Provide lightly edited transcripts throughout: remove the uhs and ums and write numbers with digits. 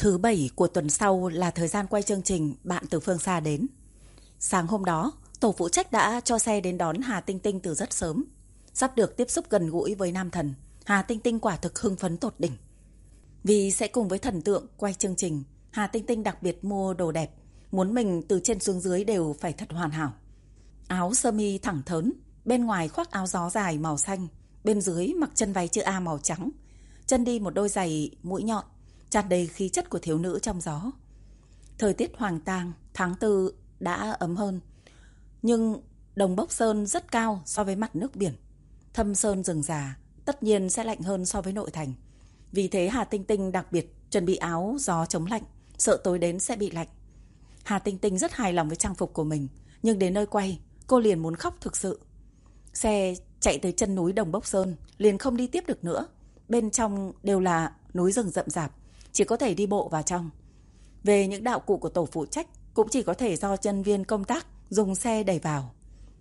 Thứ bảy của tuần sau là thời gian quay chương trình Bạn từ phương xa đến. Sáng hôm đó, tổ phụ trách đã cho xe đến đón Hà Tinh Tinh từ rất sớm. Sắp được tiếp xúc gần gũi với nam thần, Hà Tinh Tinh quả thực hưng phấn tột đỉnh. Vì sẽ cùng với thần tượng quay chương trình, Hà Tinh Tinh đặc biệt mua đồ đẹp, muốn mình từ trên xuống dưới đều phải thật hoàn hảo. Áo sơ mi thẳng thớn, bên ngoài khoác áo gió dài màu xanh, bên dưới mặc chân váy chữ A màu trắng, chân đi một đôi giày mũi nhọn, tràn đầy khí chất của thiếu nữ trong gió. Thời tiết hoàng tang, tháng 4 đã ấm hơn, nhưng Đồng Bốc Sơn rất cao so với mặt nước biển. Thâm Sơn rừng già tất nhiên sẽ lạnh hơn so với nội thành. Vì thế Hà Tinh Tinh đặc biệt chuẩn bị áo gió chống lạnh, sợ tối đến sẽ bị lạnh. Hà Tinh Tinh rất hài lòng với trang phục của mình, nhưng đến nơi quay, cô liền muốn khóc thực sự. Xe chạy tới chân núi Đồng Bốc Sơn, liền không đi tiếp được nữa. Bên trong đều là núi rừng rậm rạp, chỉ có thể đi bộ vào trong. Về những đạo cụ của tổ phụ trách, cũng chỉ có thể do nhân viên công tác dùng xe đẩy vào.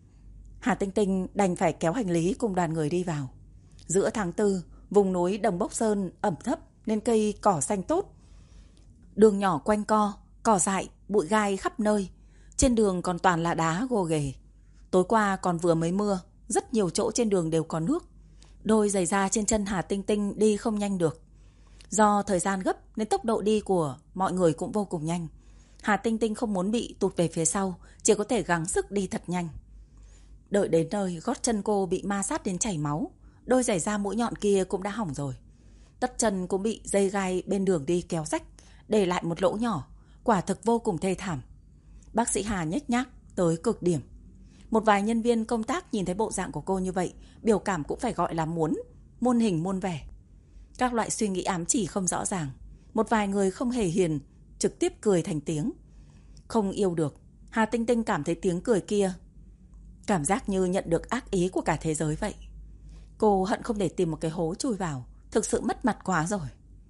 Hà Tinh Tinh đành phải kéo hành lý cùng đoàn người đi vào. Giữa tháng 4, vùng núi Đồng Bốc Sơn ẩm thấp nên cây cỏ xanh tốt. Đường nhỏ quanh co, cỏ dại, bụi gai khắp nơi. Trên đường còn toàn là đá gồ ghề. Tối qua còn vừa mới mưa, rất nhiều chỗ trên đường đều có nước. Đôi giày da trên chân Hà Tinh Tinh đi không nhanh được. Do thời gian gấp nên tốc độ đi của mọi người cũng vô cùng nhanh. Hà Tinh Tinh không muốn bị tụt về phía sau, chỉ có thể gắng sức đi thật nhanh. Đợi đến nơi, gót chân cô bị ma sát đến chảy máu. Đôi giày da mũi nhọn kia cũng đã hỏng rồi. Tất chân cũng bị dây gai bên đường đi kéo rách, để lại một lỗ nhỏ. Quả thực vô cùng thê thảm. Bác sĩ Hà nhếch nhác tới cực điểm. Một vài nhân viên công tác nhìn thấy bộ dạng của cô như vậy, biểu cảm cũng phải gọi là muôn hình muôn vẻ. Các loại suy nghĩ ám chỉ không rõ ràng. Một vài người không hề hiền, trực tiếp cười thành tiếng. Không yêu được, Hà Tinh Tinh cảm thấy tiếng cười kia cảm giác như nhận được ác ý của cả thế giới vậy. Cô hận không để tìm một cái hố chui vào, thực sự mất mặt quá rồi.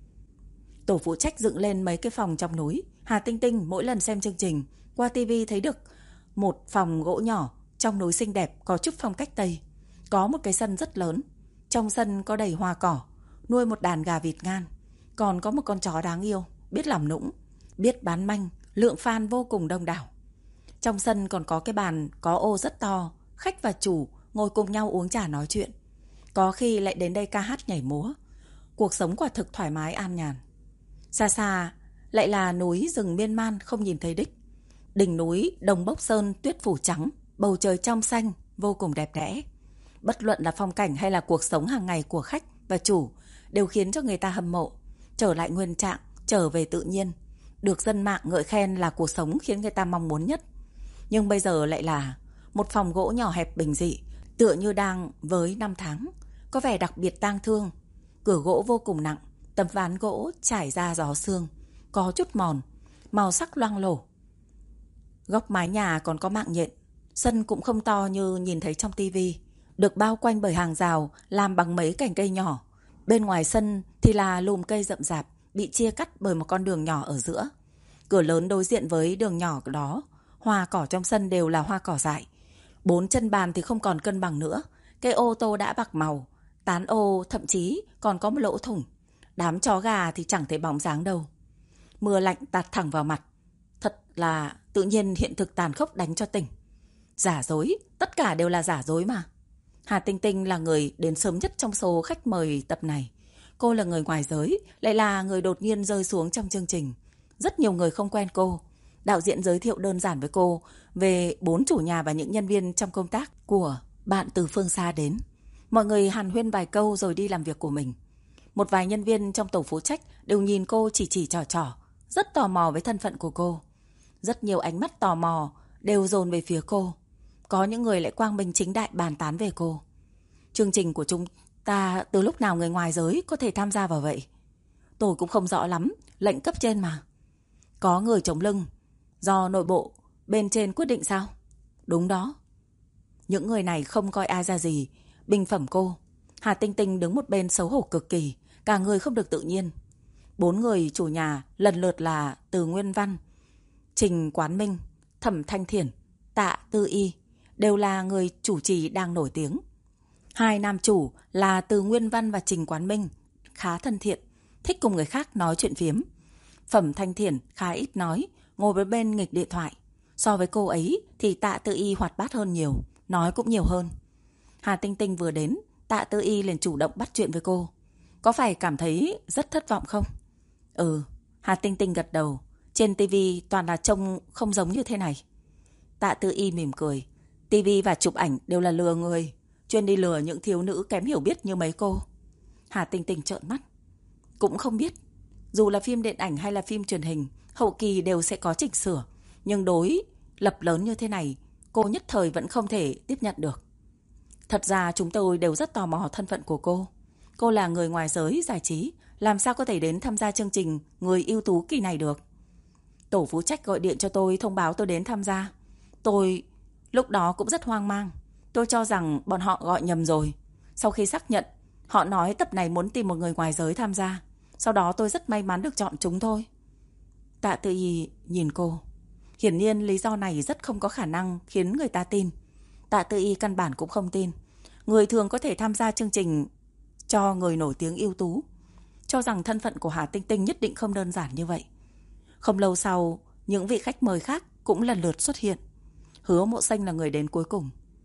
Tổ phụ trách dựng lên mấy cái phòng trong núi. Hà Tinh Tinh mỗi lần xem chương trình, qua tivi thấy được một phòng gỗ nhỏ trong núi xinh đẹp, có chút phong cách Tây. Có một cái sân rất lớn. Trong sân có đầy hoa cỏ, nuôi một đàn gà vịt ngan. Còn có một con chó đáng yêu, biết làm nũng, biết bán manh, lượng fan vô cùng đông đảo. Trong sân còn có cái bàn có ô rất to, khách và chủ ngồi cùng nhau uống trà nói chuyện. Có khi lại đến đây ca hát nhảy múa. Cuộc sống quả thực thoải mái an nhàn. Xa xa lại là núi rừng miên man không nhìn thấy đích. Đỉnh núi Đồng Bốc Sơn tuyết phủ trắng, bầu trời trong xanh, vô cùng đẹp đẽ. Bất luận là phong cảnh hay là cuộc sống hàng ngày của khách và chủ đều khiến cho người ta hâm mộ. Trở lại nguyên trạng, trở về tự nhiên. Được dân mạng ngợi khen là cuộc sống khiến người ta mong muốn nhất. Nhưng bây giờ lại là một phòng gỗ nhỏ hẹp bình dị, tựa như đang với năm tháng, có vẻ đặc biệt tang thương. Cửa gỗ vô cùng nặng, tấm ván gỗ trải ra gió sương, có chút mòn, màu sắc loang lổ. Góc mái nhà còn có mạng nhện. Sân cũng không to như nhìn thấy trong tivi, được bao quanh bởi hàng rào làm bằng mấy cành cây nhỏ. Bên ngoài sân thì là lùm cây rậm rạp, bị chia cắt bởi một con đường nhỏ ở giữa. Cửa lớn đối diện với đường nhỏ đó, hoa cỏ trong sân đều là hoa cỏ dại. 4 chân bàn thì không còn cân bằng nữa. Cây ô tô đã bạc màu, tán ô thậm chí còn có một lỗ thủng. Đám chó gà thì chẳng thấy bóng dáng đâu. Mưa lạnh tạt thẳng vào mặt. Thật là tự nhiên hiện thực tàn khốc đánh cho tỉnh. Giả dối, tất cả đều là giả dối mà. Hà Tinh Tinh là người đến sớm nhất trong số khách mời tập này. Cô là người ngoài giới, lại là người đột nhiên rơi xuống trong chương trình. Rất nhiều người không quen cô. Đạo diễn giới thiệu đơn giản với cô về 4 chủ nhà và những nhân viên trong công tác của Bạn từ phương xa đến. Mọi người hàn huyên vài câu rồi đi làm việc của mình. Một vài nhân viên trong tổ phụ trách đều nhìn cô chỉ trò, rất tò mò với thân phận của cô. Rất nhiều ánh mắt tò mò đều dồn về phía cô. Có những người lại quang minh chính đại bàn tán về cô. Chương trình của chúng ta từ lúc nào người ngoài giới có thể tham gia vào vậy? Tôi cũng không rõ lắm, lệnh cấp trên mà. Có người chống lưng, do nội bộ bên trên quyết định sao? Đúng đó. Những người này không coi ai ra gì, bình phẩm cô. Hà Tinh Tinh đứng một bên xấu hổ cực kỳ, cả người không được tự nhiên. 4 người chủ nhà lần lượt là Từ Nguyên Văn, Trình Quán Minh, Thẩm Thanh Thiển, Tạ Tư Y, đều là người chủ trì đang nổi tiếng. 2 nam chủ là Từ Nguyên Văn và Trình Quán Minh, khá thân thiện, thích cùng người khác nói chuyện phiếm. Phẩm Thanh Thiển khá ít nói, ngồi với bên nghịch điện thoại. So với cô ấy thì Tạ Tư Y hoạt bát hơn nhiều, nói cũng nhiều hơn. Hà Tinh Tinh vừa đến, Tạ Tư Y liền chủ động bắt chuyện với cô. Có phải cảm thấy rất thất vọng không? Ừ, Hà Tinh Tinh gật đầu. Trên tivi toàn là trông không giống như thế này. Tạ Tư Y mỉm cười. Tivi và chụp ảnh đều là lừa người, chuyên đi lừa những thiếu nữ kém hiểu biết như mấy cô. Hà Tinh Tinh trợn mắt. Cũng không biết. Dù là phim điện ảnh hay là phim truyền hình, hậu kỳ đều sẽ có chỉnh sửa. Nhưng đối lập lớn như thế này, cô nhất thời vẫn không thể tiếp nhận được. Thật ra chúng tôi đều rất tò mò thân phận của cô. Cô là người ngoài giới giải trí, làm sao có thể đến tham gia chương trình Người ưu tú kỳ này được. Tổ phụ trách gọi điện cho tôi thông báo tôi đến tham gia. Tôi lúc đó cũng rất hoang mang. Tôi cho rằng bọn họ gọi nhầm rồi. Sau khi xác nhận, họ nói tập này muốn tìm một người ngoài giới tham gia. Sau đó tôi rất may mắn được chọn chúng thôi. Tạ Tư Y nhìn cô. Hiển nhiên lý do này rất không có khả năng khiến người ta tin. Tạ Tư Y căn bản cũng không tin. Người thường có thể tham gia chương trình cho người nổi tiếng ưu tú, cho rằng thân phận của Hà Tinh Tinh nhất định không đơn giản như vậy. Không lâu sau, những vị khách mời khác cũng lần lượt xuất hiện. Hứa Mộ Xanh là người đến cuối cùng.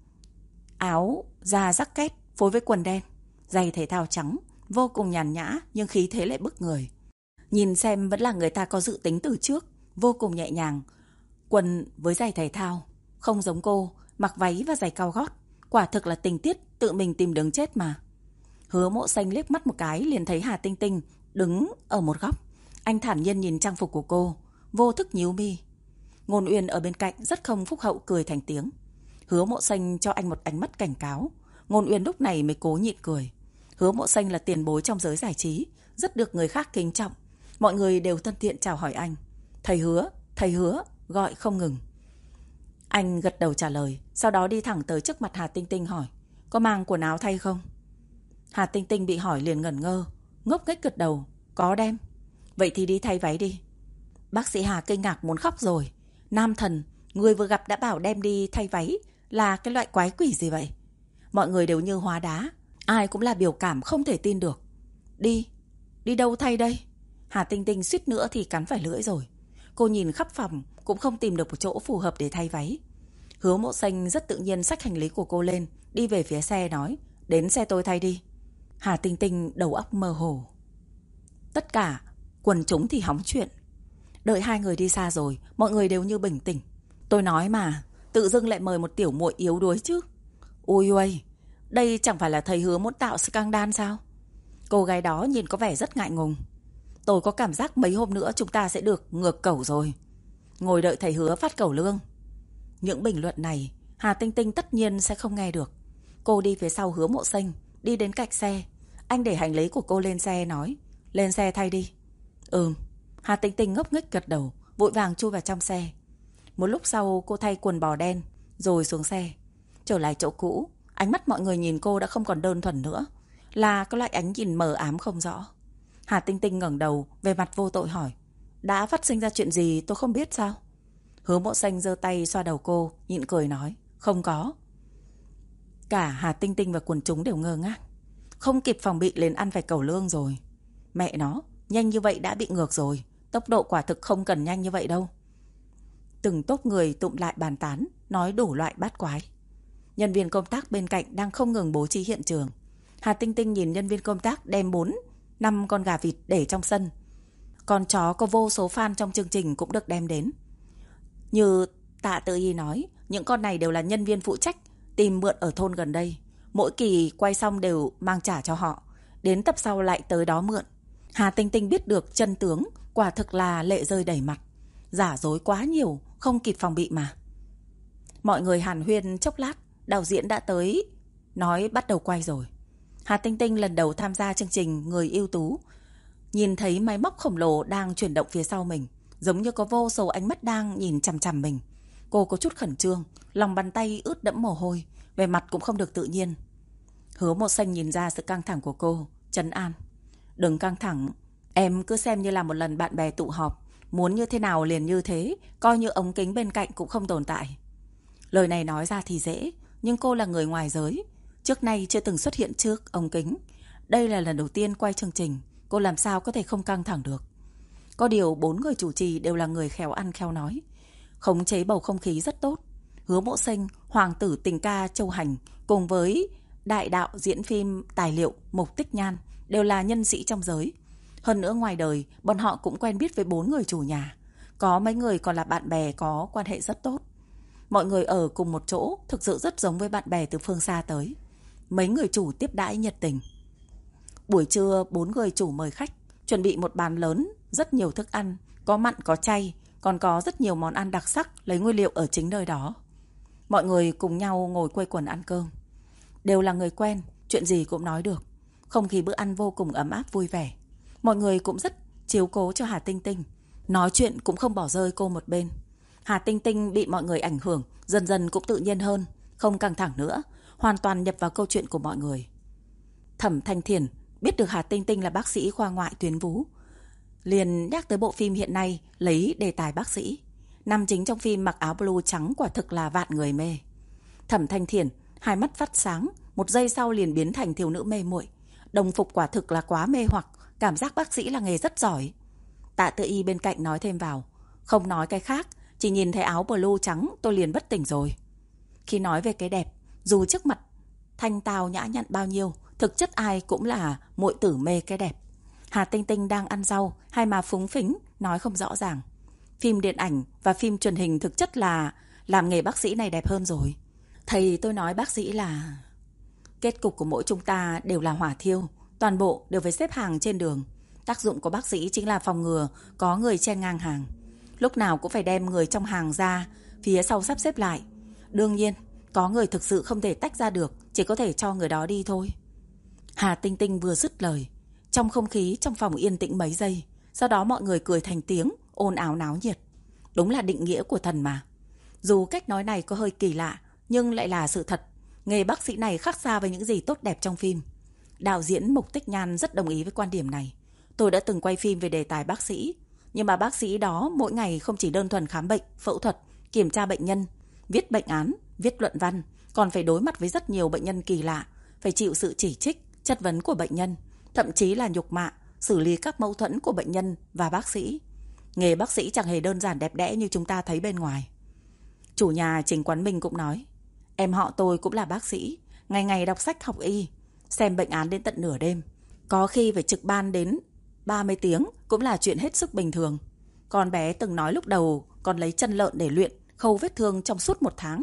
Áo da jacket phối với quần đen, giày thể thao trắng, vô cùng nhàn nhã nhưng khí thế lại bức người. Nhìn xem vẫn là người ta có dự tính từ trước, vô cùng nhẹ nhàng. Quần với giày thể thao, không giống cô, mặc váy và giày cao gót. Quả thực là tình tiết tự mình tìm đường chết mà. Hứa Mộ Xanh liếc mắt một cái liền thấy Hà Tinh Tinh đứng ở một góc. Anh thản nhiên nhìn trang phục của cô, vô thức nhíu mi. Ngôn Uyên ở bên cạnh rất không phúc hậu cười thành tiếng. Hứa Mộ Xanh cho anh một ánh mắt cảnh cáo. Ngôn Uyên lúc này mới cố nhịn cười. Hứa Mộ Xanh là tiền bối trong giới giải trí, rất được người khác kính trọng. Mọi người đều thân thiện chào hỏi anh. Thầy Hứa, gọi không ngừng. Anh gật đầu trả lời, sau đó đi thẳng tới trước mặt Hà Tinh Tinh hỏi, có mang quần áo thay không? Hà Tinh Tinh bị hỏi liền ngẩn ngơ, ngốc nghếch gật đầu, có đem. Vậy thì đi thay váy đi. Bác sĩ Hà kinh ngạc muốn khóc rồi. Nam thần, người vừa gặp đã bảo đem đi thay váy, là cái loại quái quỷ gì vậy? Mọi người đều như hóa đá, ai cũng là biểu cảm không thể tin được. Đi đâu thay đây? Hà Tinh Tinh suýt nữa thì cắn phải lưỡi rồi. Cô nhìn khắp phòng cũng không tìm được một chỗ phù hợp để thay váy. Hứa Mộ Xanh rất tự nhiên xách hành lý của cô lên, đi về phía xe nói, đến xe tôi thay đi. Hà Tinh Tinh đầu óc mơ hồ. Tất cả quần chúng thì hóng chuyện. Đợi hai người đi xa rồi, mọi người đều như bình tĩnh. Tôi nói mà, tự dưng lại mời một tiểu muội yếu đuối chứ. Ui uầy, đây chẳng phải là thầy Hứa muốn tạo scandal sao? Cô gái đó nhìn có vẻ rất ngại ngùng. Tôi có cảm giác mấy hôm nữa chúng ta sẽ được ngược cẩu rồi. Ngồi đợi thầy Hứa phát cẩu lương. Những bình luận này Hà Tinh Tinh tất nhiên sẽ không nghe được. Cô đi phía sau Hứa Mộ Xanh, đi đến cạnh xe. Anh để hành lý của cô lên xe nói, lên xe thay đi. Hà Tinh Tinh ngốc nghếch gật đầu, vội vàng chui vào trong xe. Một lúc sau cô thay quần bò đen rồi xuống xe. Trở lại chỗ cũ, ánh mắt mọi người nhìn cô đã không còn đơn thuần nữa, là cái loại ánh nhìn mờ ám không rõ. Hà Tinh Tinh ngẩng đầu, về mặt vô tội hỏi, đã phát sinh ra chuyện gì tôi không biết sao? Hứa Mộ Xanh giơ tay xoa đầu cô, nhịn cười nói, không có. Cả Hà Tinh Tinh và quần chúng đều ngơ ngác. Không kịp phòng bị liền ăn phải cẩu lương rồi. Mẹ nó, nhanh như vậy đã bị ngược rồi. Tốc độ quả thực không cần nhanh như vậy đâu. Từng tốp người tụm lại bàn tán, nói đủ loại bát quái. Nhân viên công tác bên cạnh đang không ngừng bố trí hiện trường. Hà Tinh Tinh nhìn nhân viên công tác đem 4-5 con gà vịt để trong sân. Con chó có vô số fan trong chương trình cũng được đem đến. Như Tạ Tư Y nói, những con này đều là nhân viên phụ trách tìm mượn ở thôn gần đây. Mỗi kỳ quay xong đều mang trả cho họ, đến tập sau lại tới đó mượn. Hà Tinh Tinh biết được chân tướng, quả thực là lệ rơi đầy mặt. Giả dối quá nhiều, không kịp phòng bị mà. Mọi người hàn huyên chốc lát, đạo diễn đã tới, nói bắt đầu quay rồi. Hà Tinh Tinh lần đầu tham gia chương trình Người ưu tú, nhìn thấy máy móc khổng lồ đang chuyển động phía sau mình, giống như có vô số ánh mắt đang nhìn chằm chằm mình. Cô có chút khẩn trương, lòng bàn tay ướt đẫm mồ hôi, về mặt cũng không được tự nhiên. Hứa Mộ Xanh nhìn ra sự căng thẳng của cô, trấn an. Đừng căng thẳng, em cứ xem như là một lần bạn bè tụ họp, muốn như thế nào liền như thế, coi như ống kính bên cạnh cũng không tồn tại. Lời này nói ra thì dễ, nhưng cô là người ngoài giới, trước nay chưa từng xuất hiện trước ống kính. Đây là lần đầu tiên quay chương trình, cô làm sao có thể không căng thẳng được. Có điều 4 người chủ trì đều là người khéo ăn khéo nói, khống chế bầu không khí rất tốt. Hứa Mộ Sinh, hoàng tử tình ca Châu Hành cùng với đại đạo diễn phim tài liệu Mục Tích Nhan đều là nhân sĩ trong giới. Hơn nữa ngoài đời, bọn họ cũng quen biết với 4 người chủ nhà. Có mấy người còn là bạn bè có quan hệ rất tốt. Mọi người ở cùng một chỗ thực sự rất giống với bạn bè từ phương xa tới. Mấy người chủ tiếp đãi nhiệt tình. Buổi trưa 4 người chủ mời khách, chuẩn bị một bàn lớn, rất nhiều thức ăn, có mặn có chay, còn có rất nhiều món ăn đặc sắc lấy nguyên liệu ở chính nơi đó. Mọi người cùng nhau ngồi quây quần ăn cơm. Đều là người quen, chuyện gì cũng nói được. Không khí bữa ăn vô cùng ấm áp vui vẻ. Mọi người cũng rất chiếu cố cho Hà Tinh Tinh, nói chuyện cũng không bỏ rơi cô một bên. Hà Tinh Tinh bị mọi người ảnh hưởng, dần dần cũng tự nhiên hơn, không căng thẳng nữa, hoàn toàn nhập vào câu chuyện của mọi người. Thẩm Thanh Thiền biết được Hà Tinh Tinh là bác sĩ khoa ngoại tuyến vú, liền nhắc tới bộ phim hiện nay lấy đề tài bác sĩ. Nam chính trong phim mặc áo blue trắng quả thực là vạn người mê. Thẩm Thanh Thiền hai mắt phát sáng, một giây sau liền biến thành thiếu nữ mê muội. Đồng phục quả thực là quá mê hoặc, cảm giác bác sĩ là nghề rất giỏi. Tạ Tự Y bên cạnh nói thêm vào, không nói cái khác, chỉ nhìn thấy áo blue trắng tôi liền bất tỉnh rồi. Khi nói về cái đẹp, dù trước mặt thanh tao nhã nhặn bao nhiêu, thực chất ai cũng là muội tử mê cái đẹp. Hà Tinh Tinh đang ăn rau, hai má phúng phính, nói không rõ ràng. Phim điện ảnh và phim truyền hình thực chất là làm nghề bác sĩ này đẹp hơn rồi. Thầy tôi nói bác sĩ là kết cục của mỗi chúng ta đều là hỏa thiêu, toàn bộ đều phải xếp hàng trên đường. Tác dụng của bác sĩ chính là phòng ngừa có người chen ngang hàng. Lúc nào cũng phải đem người trong hàng ra, phía sau sắp xếp lại. Đương nhiên, có người thực sự không thể tách ra được, chỉ có thể cho người đó đi thôi. Hà Tinh Tinh vừa dứt lời, trong không khí trong phòng yên tĩnh mấy giây, sau đó mọi người cười thành tiếng, ồn ào náo nhiệt. Đúng là định nghĩa của thần mà. Dù cách nói này có hơi kỳ lạ, nhưng lại là sự thật. Nghề bác sĩ này khác xa với những gì tốt đẹp trong phim. Đạo diễn Mục Tích Nhan rất đồng ý với quan điểm này. Tôi đã từng quay phim về đề tài bác sĩ, nhưng mà bác sĩ đó mỗi ngày không chỉ đơn thuần khám bệnh, phẫu thuật, kiểm tra bệnh nhân, viết bệnh án, viết luận văn, còn phải đối mặt với rất nhiều bệnh nhân kỳ lạ, phải chịu sự chỉ trích, chất vấn của bệnh nhân, thậm chí là nhục mạ, xử lý các mâu thuẫn của bệnh nhân và bác sĩ. Nghề bác sĩ chẳng hề đơn giản đẹp đẽ như chúng ta thấy bên ngoài. Chủ nhà Trình Quán Minh cũng nói, em họ tôi cũng là bác sĩ, ngày ngày đọc sách học y, xem bệnh án đến tận nửa đêm, có khi phải trực ban đến 30 tiếng cũng là chuyện hết sức bình thường. Con bé từng nói lúc đầu còn lấy chân lợn để luyện khâu vết thương trong suốt 1 tháng.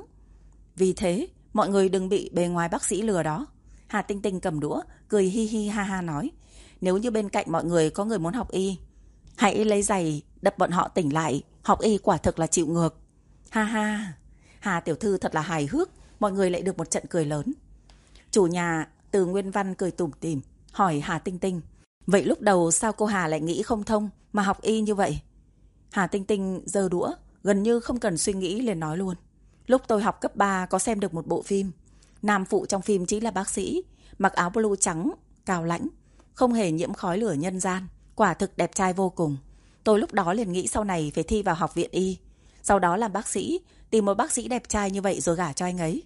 Vì thế, mọi người đừng bị bề ngoài bác sĩ lừa đó. Hà Tinh Tinh cầm đũa, cười hi hi ha ha nói, nếu như bên cạnh mọi người có người muốn học y, hãy lấy giày đập bọn họ tỉnh lại, học y quả thực là chịu ngược. Ha ha, Hà tiểu thư thật là hài hước, mọi người lại được một trận cười lớn. Chủ nhà Từ Nguyên Văn cười tủm tỉm, hỏi Hà Tinh Tinh, vậy lúc đầu sao cô Hà lại nghĩ không thông mà học y như vậy? Hà Tinh Tinh giơ đũa, gần như không cần suy nghĩ liền nói luôn. Lúc tôi học cấp 3 có xem được một bộ phim, nam phụ trong phim chính là bác sĩ, mặc áo blue trắng, cao lãnh, không hề nhiễm khói lửa nhân gian, quả thực đẹp trai vô cùng. Tôi lúc đó liền nghĩ sau này phải thi vào học viện y, sau đó làm bác sĩ, tìm một bác sĩ đẹp trai như vậy rồi gả cho anh ấy.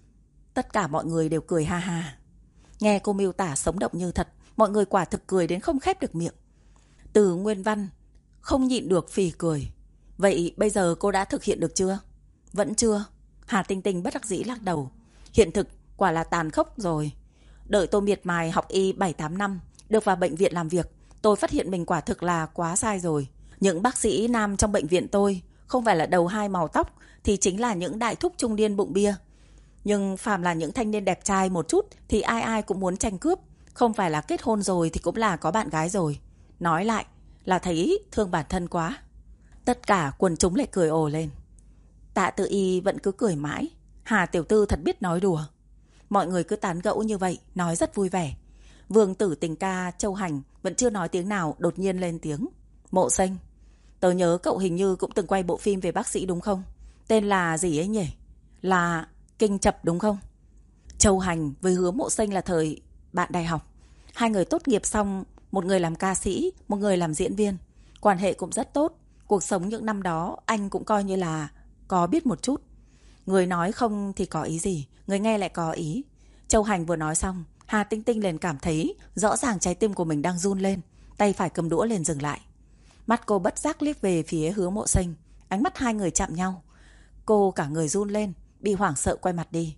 Tất cả mọi người đều cười ha ha. Nghe cô miêu tả sống động như thật, mọi người quả thực cười đến không khép được miệng. Từ Nguyên Văn không nhịn được phì cười. Vậy bây giờ cô đã thực hiện được chưa? Vẫn chưa. Hà Tinh Tinh bất đắc dĩ lắc đầu. Hiện thực quả là tàn khốc rồi. Đợi tôi miệt mài học y 7-8 năm, được vào bệnh viện làm việc, tôi phát hiện mình quả thực là quá sai rồi. Những bác sĩ nam trong bệnh viện tôi không phải là đầu hai màu tóc thì chính là những đại thúc trung niên bụng bia. Nhưng phàm là những thanh niên đẹp trai một chút thì ai ai cũng muốn tranh cướp. Không phải là kết hôn rồi thì cũng là có bạn gái rồi. Nói lại là thấy thương bản thân quá. Tất cả quần chúng lại cười ồ lên. Tạ Tự Y vẫn cứ cười mãi. Hà tiểu thư thật biết nói đùa. Mọi người cứ tán gẫu như vậy, nói rất vui vẻ. Vương tử tình ca Châu Hành vẫn chưa nói tiếng nào, đột nhiên lên tiếng. Mộ Sinh, tớ nhớ cậu hình như cũng từng quay bộ phim về bác sĩ đúng không? Tên là gì ấy nhỉ? Là Kinh Chập đúng không? Châu Hành với Hứa Mộ Sinh là thời bạn đại học. Hai người tốt nghiệp xong, một người làm ca sĩ, một người làm diễn viên. Quan hệ cũng rất tốt. Cuộc sống những năm đó anh cũng coi như là có biết một chút. Người nói không thì có ý gì, người nghe lại có ý. Châu Hành vừa nói xong, Hà Tinh Tinh liền cảm thấy rõ ràng trái tim của mình đang run lên, tay phải cầm đũa liền dừng lại. Mắt cô bất giác liếc về phía Hứa Mộ Sinh. Ánh mắt hai người chạm nhau. Cô cả người run lên, bị hoảng sợ quay mặt đi.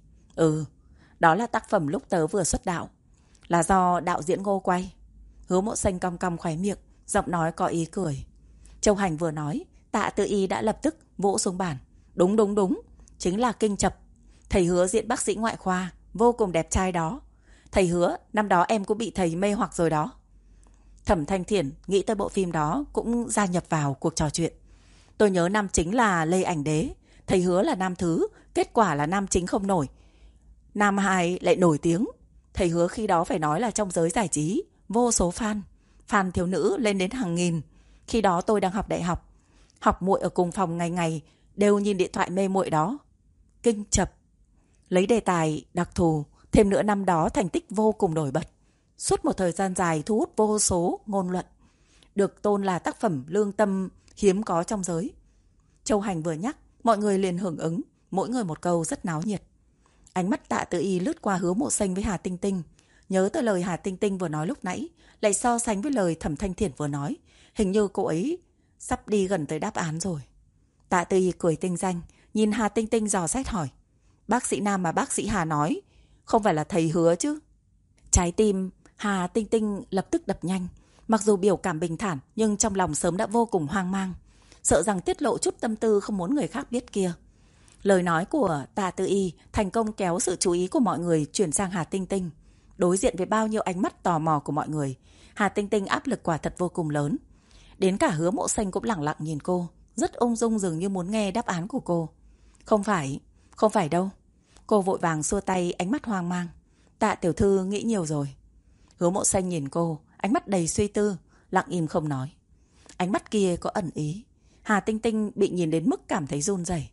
Đó là tác phẩm lúc tớ vừa xuất đạo, là do đạo diễn Ngô quay. Hứa Mộ Sinh cong cong khóe miệng, giọng nói có ý cười. Châu Hành vừa nói, Tạ Tư Y đã lập tức vỗ xuống bàn. Đúng, chính là Kinh Chập. Thầy Hứa diễn bác sĩ ngoại khoa, vô cùng đẹp trai đó. Thầy Hứa, năm đó em cũng bị thầy mê hoặc rồi đó. Thẩm Thanh Thiển nghĩ tới bộ phim đó cũng gia nhập vào cuộc trò chuyện. Tôi nhớ nam chính là Lê Ảnh Đế, thầy Hứa là nam thứ, kết quả là nam chính không nổi, nam hai lại nổi tiếng. Thầy Hứa khi đó phải nói là trong giới giải trí vô số fan thiếu nữ lên đến hàng nghìn. Khi đó tôi đang học đại học, học muội ở cùng phòng, ngày ngày đều nhìn điện thoại mê muội đó. Kinh Chập lấy đề tài đặc thù, thêm nữa năm đó thành tích vô cùng nổi bật, suốt một thời gian dài thu hút vô số ngôn luận, được tôn là tác phẩm lương tâm hiếm có trong giới. Châu Hành vừa nhắc, mọi người liền hưởng ứng, mỗi người một câu, rất náo nhiệt. Ánh mắt Tạ Tư Y lướt qua Hứa Mộ Sinh với Hà Tinh Tinh, nhớ tới lời Hà Tinh Tinh vừa nói lúc nãy, lại so sánh với lời Thẩm Thanh Thiển vừa nói, hình như cô ấy sắp đi gần tới đáp án rồi. Tạ Tư Y cười tinh danh, nhìn Hà Tinh Tinh dò xét hỏi, bác sĩ Nam mà bác sĩ Hà nói không phải là thầy Hứa chứ? Trái tim Hà Tinh Tinh lập tức đập nhanh, mặc dù biểu cảm bình thản nhưng trong lòng sớm đã vô cùng hoang mang, sợ rằng tiết lộ chút tâm tư không muốn người khác biết kia. Lời nói của Tạ Tư Y thành công kéo sự chú ý của mọi người chuyển sang Hà Tinh Tinh. Đối diện với bao nhiêu ánh mắt tò mò của mọi người, Hà Tinh Tinh áp lực quả thật vô cùng lớn. Đến cả Hứa Mộ Sinh cũng lặng lặng nhìn cô, rất ung dung, dường như muốn nghe đáp án của cô. Không phải đâu. Cô vội vàng xua tay, ánh mắt hoang mang. Tạ tiểu thư nghĩ nhiều rồi. Hứa Mộ Sinh nhìn cô, ánh mắt đầy suy tư, lặng im không nói. Ánh mắt kia có ẩn ý. Hà Tinh Tinh bị nhìn đến mức cảm thấy run rẩy.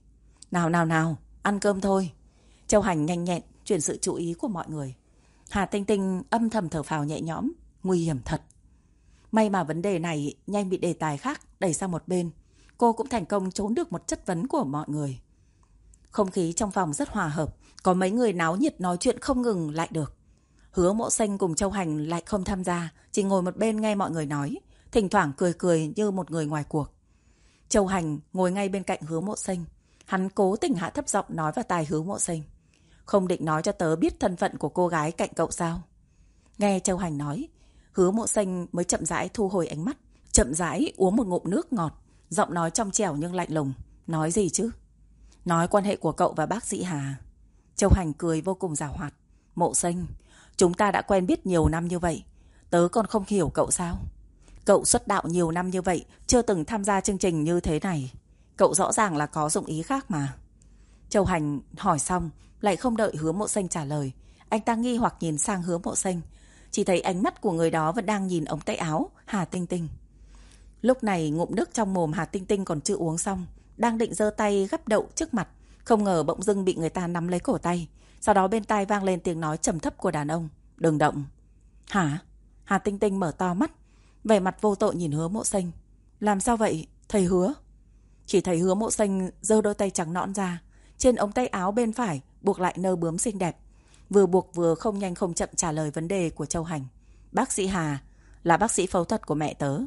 Nào, ăn cơm thôi. Châu Hành nhanh nhẹn chuyển sự chú ý của mọi người. Hà Tinh Tinh âm thầm thở phào nhẹ nhõm, nguy hiểm thật. May mà vấn đề này nhanh bị đề tài khác đẩy sang một bên. Cô cũng thành công trốn được một chất vấn của mọi người. Không khí trong phòng rất hòa hợp, có mấy người náo nhiệt nói chuyện không ngừng lại được. Hứa Mộ Sinh cùng Châu Hành lại không tham gia, chỉ ngồi một bên nghe mọi người nói, thỉnh thoảng cười như một người ngoài cuộc. Châu Hành ngồi ngay bên cạnh Hứa Mộ Sinh. Hắn cố tình hạ thấp giọng nói vào tai Hứa Mộ Sinh, không định nói cho tớ biết thân phận của cô gái cạnh cậu sao? Nghe Châu Hành nói, Hứa Mộ Sinh mới chậm rãi thu hồi ánh mắt, chậm rãi uống một ngụm nước ngọt, giọng nói trong trẻo nhưng lạnh lùng. Nói gì chứ? Nói quan hệ của cậu và bác sĩ Hà. Châu Hành cười vô cùng giảo hoạt. Mộ Sinh, chúng ta đã quen biết nhiều năm như vậy, tớ còn không hiểu cậu sao? Cậu xuất đạo nhiều năm như vậy, chưa từng tham gia chương trình như thế này, cậu rõ ràng là có dụng ý khác mà. Châu Hành hỏi xong, lại không đợi Hứa Mộ Sinh trả lời. Anh ta nghi hoặc nhìn sang Hứa Mộ Sinh, chỉ thấy ánh mắt của người đó vẫn đang nhìn ống tay áo Hà Tinh Tinh. Lúc này ngụm nước trong mồm Hà Tinh Tinh còn chưa uống xong, đang định giơ tay gắp đậu trước mặt, không ngờ bỗng dưng bị người ta nắm lấy cổ tay. Sau đó bên tai vang lên tiếng nói trầm thấp của đàn ông, đừng động. Hả? Hà Tinh Tinh mở to mắt, vẻ mặt vô tội nhìn Hứa Mộ Sinh. Làm sao vậy, thầy Hứa? Chỉ thấy Hứa Mộ Sinh giơ đôi tay trắng nõn ra, trên ống tay áo bên phải buộc lại nơ bướm xinh đẹp, vừa buộc vừa không nhanh không chậm trả lời vấn đề của Châu Hành. Bác sĩ Hà là bác sĩ phẫu thuật của mẹ tớ.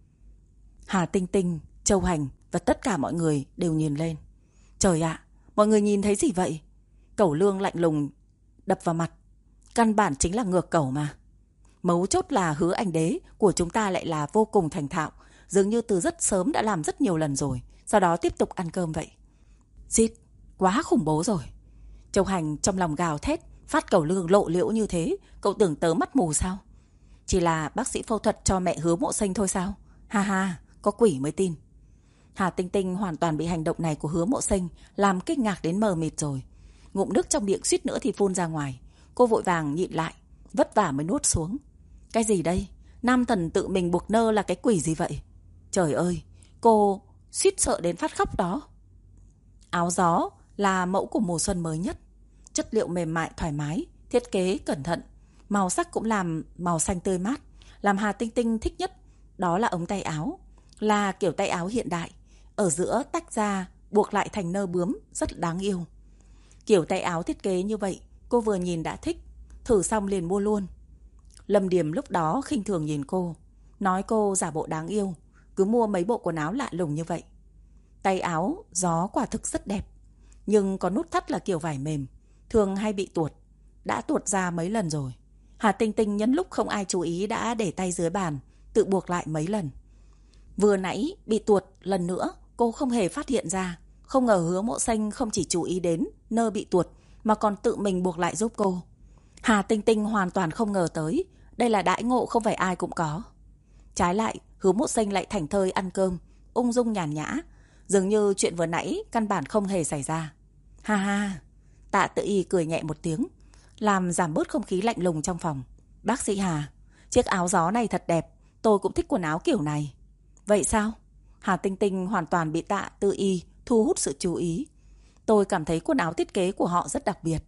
Hà Tinh Tinh, Châu Hành và tất cả mọi người đều nhìn lên. Trời ạ, mọi người nhìn thấy gì vậy? Cẩu lương lạnh lùng đập vào mặt, căn bản chính là ngược cẩu mà. Mấu chốt là Hứa Ảnh Đế của chúng ta lại là vô cùng thành thạo, dường như từ rất sớm đã làm rất nhiều lần rồi, sau đó tiếp tục ăn cơm vậy. Xít, quá khủng bố rồi. Châu Hành trong lòng gào thét, phát cẩu lương lộ liễu như thế, cậu tưởng tớ mắt mù sao? Chỉ là bác sĩ phẫu thuật cho mẹ Hứa Mộ Sinh thôi sao? Ha ha, có quỷ mới tin. Hà Tinh Tinh hoàn toàn bị hành động này của Hứa Mộ Sinh làm kinh ngạc đến mờ mịt rồi. Ngụm nước trong miệng suýt nữa thì phun ra ngoài. Cô vội vàng nhịn lại, vất vả mới nuốt xuống. Cái gì đây? Nam thần tự mình buộc nơ là cái quỷ gì vậy? Trời ơi, cô suýt sợ đến phát khóc đó. Áo gió là mẫu của mùa xuân mới nhất, chất liệu mềm mại thoải mái, thiết kế cẩn thận, màu sắc cũng làm màu xanh tươi mát. Làm Hà Tinh Tinh thích nhất đó là ống tay áo, là kiểu tay áo hiện đại, ở giữa tách ra buộc lại thành nơ bướm, rất đáng yêu. Kiểu tay áo thiết kế như vậy, cô vừa nhìn đã thích, thử xong liền mua luôn. Lâm Điềm lúc đó khinh thường nhìn cô, nói cô giả bộ đáng yêu, cứ mua mấy bộ quần áo lạ lùng như vậy. Tay áo gió quả thực rất đẹp, nhưng có nút thắt là kiểu vải mềm, thường hay bị tuột. Đã tuột ra mấy lần rồi. Hà Tinh Tinh nhân lúc không ai chú ý đã để tay dưới bàn, tự buộc lại mấy lần. Vừa nãy bị tuột lần nữa, cô không hề phát hiện ra. Không ngờ Hứa Mộ Xanh không chỉ chú ý đến nơi bị tuột, mà còn tự mình buộc lại giúp cô. Hà Tinh Tinh hoàn toàn không ngờ tới, đây là đãi ngộ không phải ai cũng có. Trái lại, Hứa Mộ Xanh lại thảnh thơi ăn cơm, ung dung nhàn nhã, dường như chuyện vừa nãy căn bản không hề xảy ra. Ha ha, Tạ Tự Y cười nhẹ một tiếng, làm giảm bớt không khí lạnh lùng trong phòng. Bác sĩ Hà, chiếc áo gió này thật đẹp, tôi cũng thích quần áo kiểu này. Vậy sao? Hà Tinh Tinh hoàn toàn bị Tạ Tự Y thu hút sự chú ý. Tôi cảm thấy quần áo thiết kế của họ rất đặc biệt.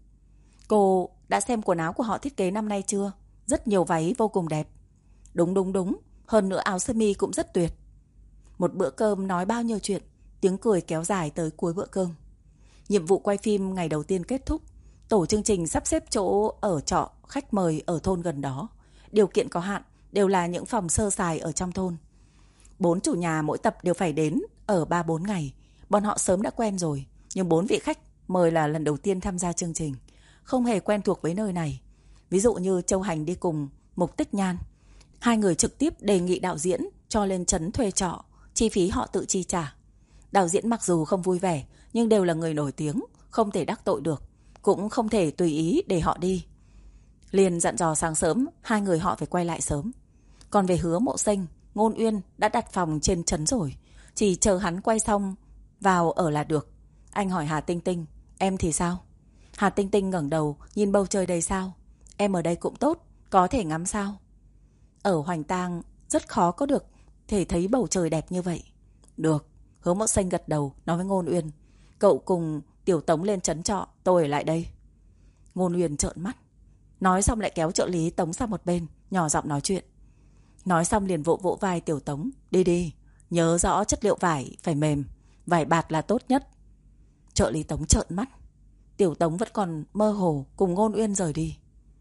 Cô đã xem quần áo của họ thiết kế năm nay chưa? Rất nhiều váy vô cùng đẹp. Đúng. Hơn nữa áo sơ mi cũng rất tuyệt. Một bữa cơm nói bao nhiêu chuyện, tiếng cười kéo dài tới cuối bữa cơm. Nhiệm vụ quay phim ngày đầu tiên kết thúc. Tổ chương trình sắp xếp chỗ ở trọ khách mời ở thôn gần đó. Điều kiện có hạn, đều là những phòng sơ sài ở trong thôn. 4 chủ nhà mỗi tập đều phải đến ở 3-4 ngày. Bọn họ sớm đã quen rồi, nhưng 4 vị khách mời là lần đầu tiên tham gia chương trình, không hề quen thuộc với nơi này. Ví dụ như Châu Hành đi cùng Mục Tích Nhan, hai người trực tiếp đề nghị đạo diễn cho lên trấn thuê trọ, chi phí họ tự chi trả. Đạo diễn mặc dù không vui vẻ, nhưng đều là người nổi tiếng, không thể đắc tội được, cũng không thể tùy ý để họ đi. Liền dặn dò sáng sớm hai người họ phải quay lại sớm. Còn về Hứa Mộ Xanh, Ngôn Uyên đã đặt phòng trên trấn rồi, chỉ chờ hắn quay xong vào ở là được. Anh hỏi Hà Tinh Tinh, em thì sao? Hà Tinh Tinh ngẩng đầu nhìn bầu trời đầy sao. Em ở đây cũng tốt, có thể ngắm sao. Ở Hoành Tang rất khó có được thể thấy bầu trời đẹp như vậy. Được. Hứa Mộ Xanh gật đầu nói với Ngôn Uyên, cậu cùng Tiểu Tống lên trấn trọ, tôi ở lại đây. Ngôn Uyên trợn mắt, nói xong lại kéo trợ lý Tống sang một bên, nhỏ giọng nói chuyện. Nói xong liền vỗ vỗ vai Tiểu Tống, đi, nhớ rõ chất liệu vải phải mềm, vải bạt là tốt nhất. Trợ lý Tống trợn mắt. Tiểu Tống vẫn còn mơ hồ cùng Ngôn Uyên rời đi.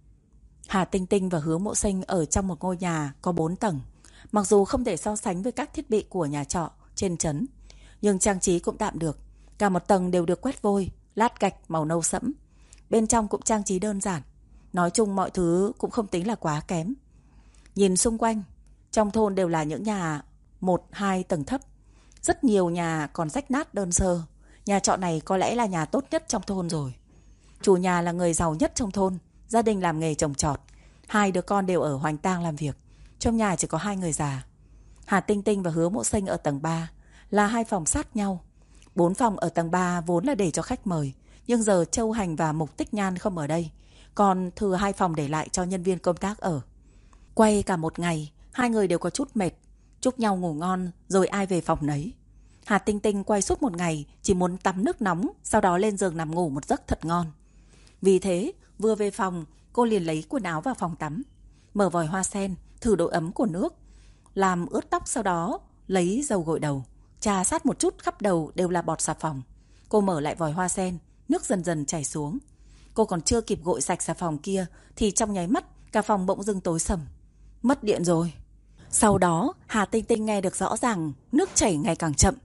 Hà Tinh Tinh và Hứa Mộ Xanh ở trong một ngôi nhà có 4 tầng. Mặc dù không thể so sánh với các thiết bị của nhà trọ trên trấn, nhưng trang trí cũng tạm được. Cả một tầng đều được quét vôi, lát gạch màu nâu sẫm. Bên trong cũng trang trí đơn giản. Nói chung mọi thứ cũng không tính là quá kém. Nhìn xung quanh, trong thôn đều là những nhà 1-2 tầng thấp. Rất nhiều nhà còn rách nát đơn sơ. Nhà trọ này có lẽ là nhà tốt nhất trong thôn rồi. Chủ nhà là người giàu nhất trong thôn, gia đình làm nghề trồng trọt. 2 đứa con đều ở Hoành Tang làm việc. Trong nhà chỉ có 2 người già. Hà Tinh Tinh và Hứa Mộ Xanh ở tầng 3, là 2 phòng sát nhau. 4 phòng ở tầng 3 vốn là để cho khách mời, nhưng giờ Châu Hành và Mục Tích Nhan không ở đây, còn thừa 2 phòng để lại cho nhân viên công tác ở. Quay cả một ngày, 2 người đều có chút mệt, chúc nhau ngủ ngon rồi ai về phòng nấy. Hà Tinh Tinh quay suốt một ngày chỉ muốn tắm nước nóng, sau đó lên giường nằm ngủ một giấc thật ngon. Vì thế, vừa về phòng, cô liền lấy quần áo vào phòng tắm, mở vòi hoa sen, thử độ ấm của nước, làm ướt tóc, sau đó lấy dầu gội đầu, chà sát một chút khắp đầu đều là bọt xà phòng. Cô mở lại vòi hoa sen, nước dần dần chảy xuống. Cô còn chưa kịp gội sạch xà phòng kia thì trong nháy mắt cả phòng bỗng dưng tối sầm. Mất điện rồi. Sau đó Hà Tinh Tinh nghe được rõ ràng nước chảy ngày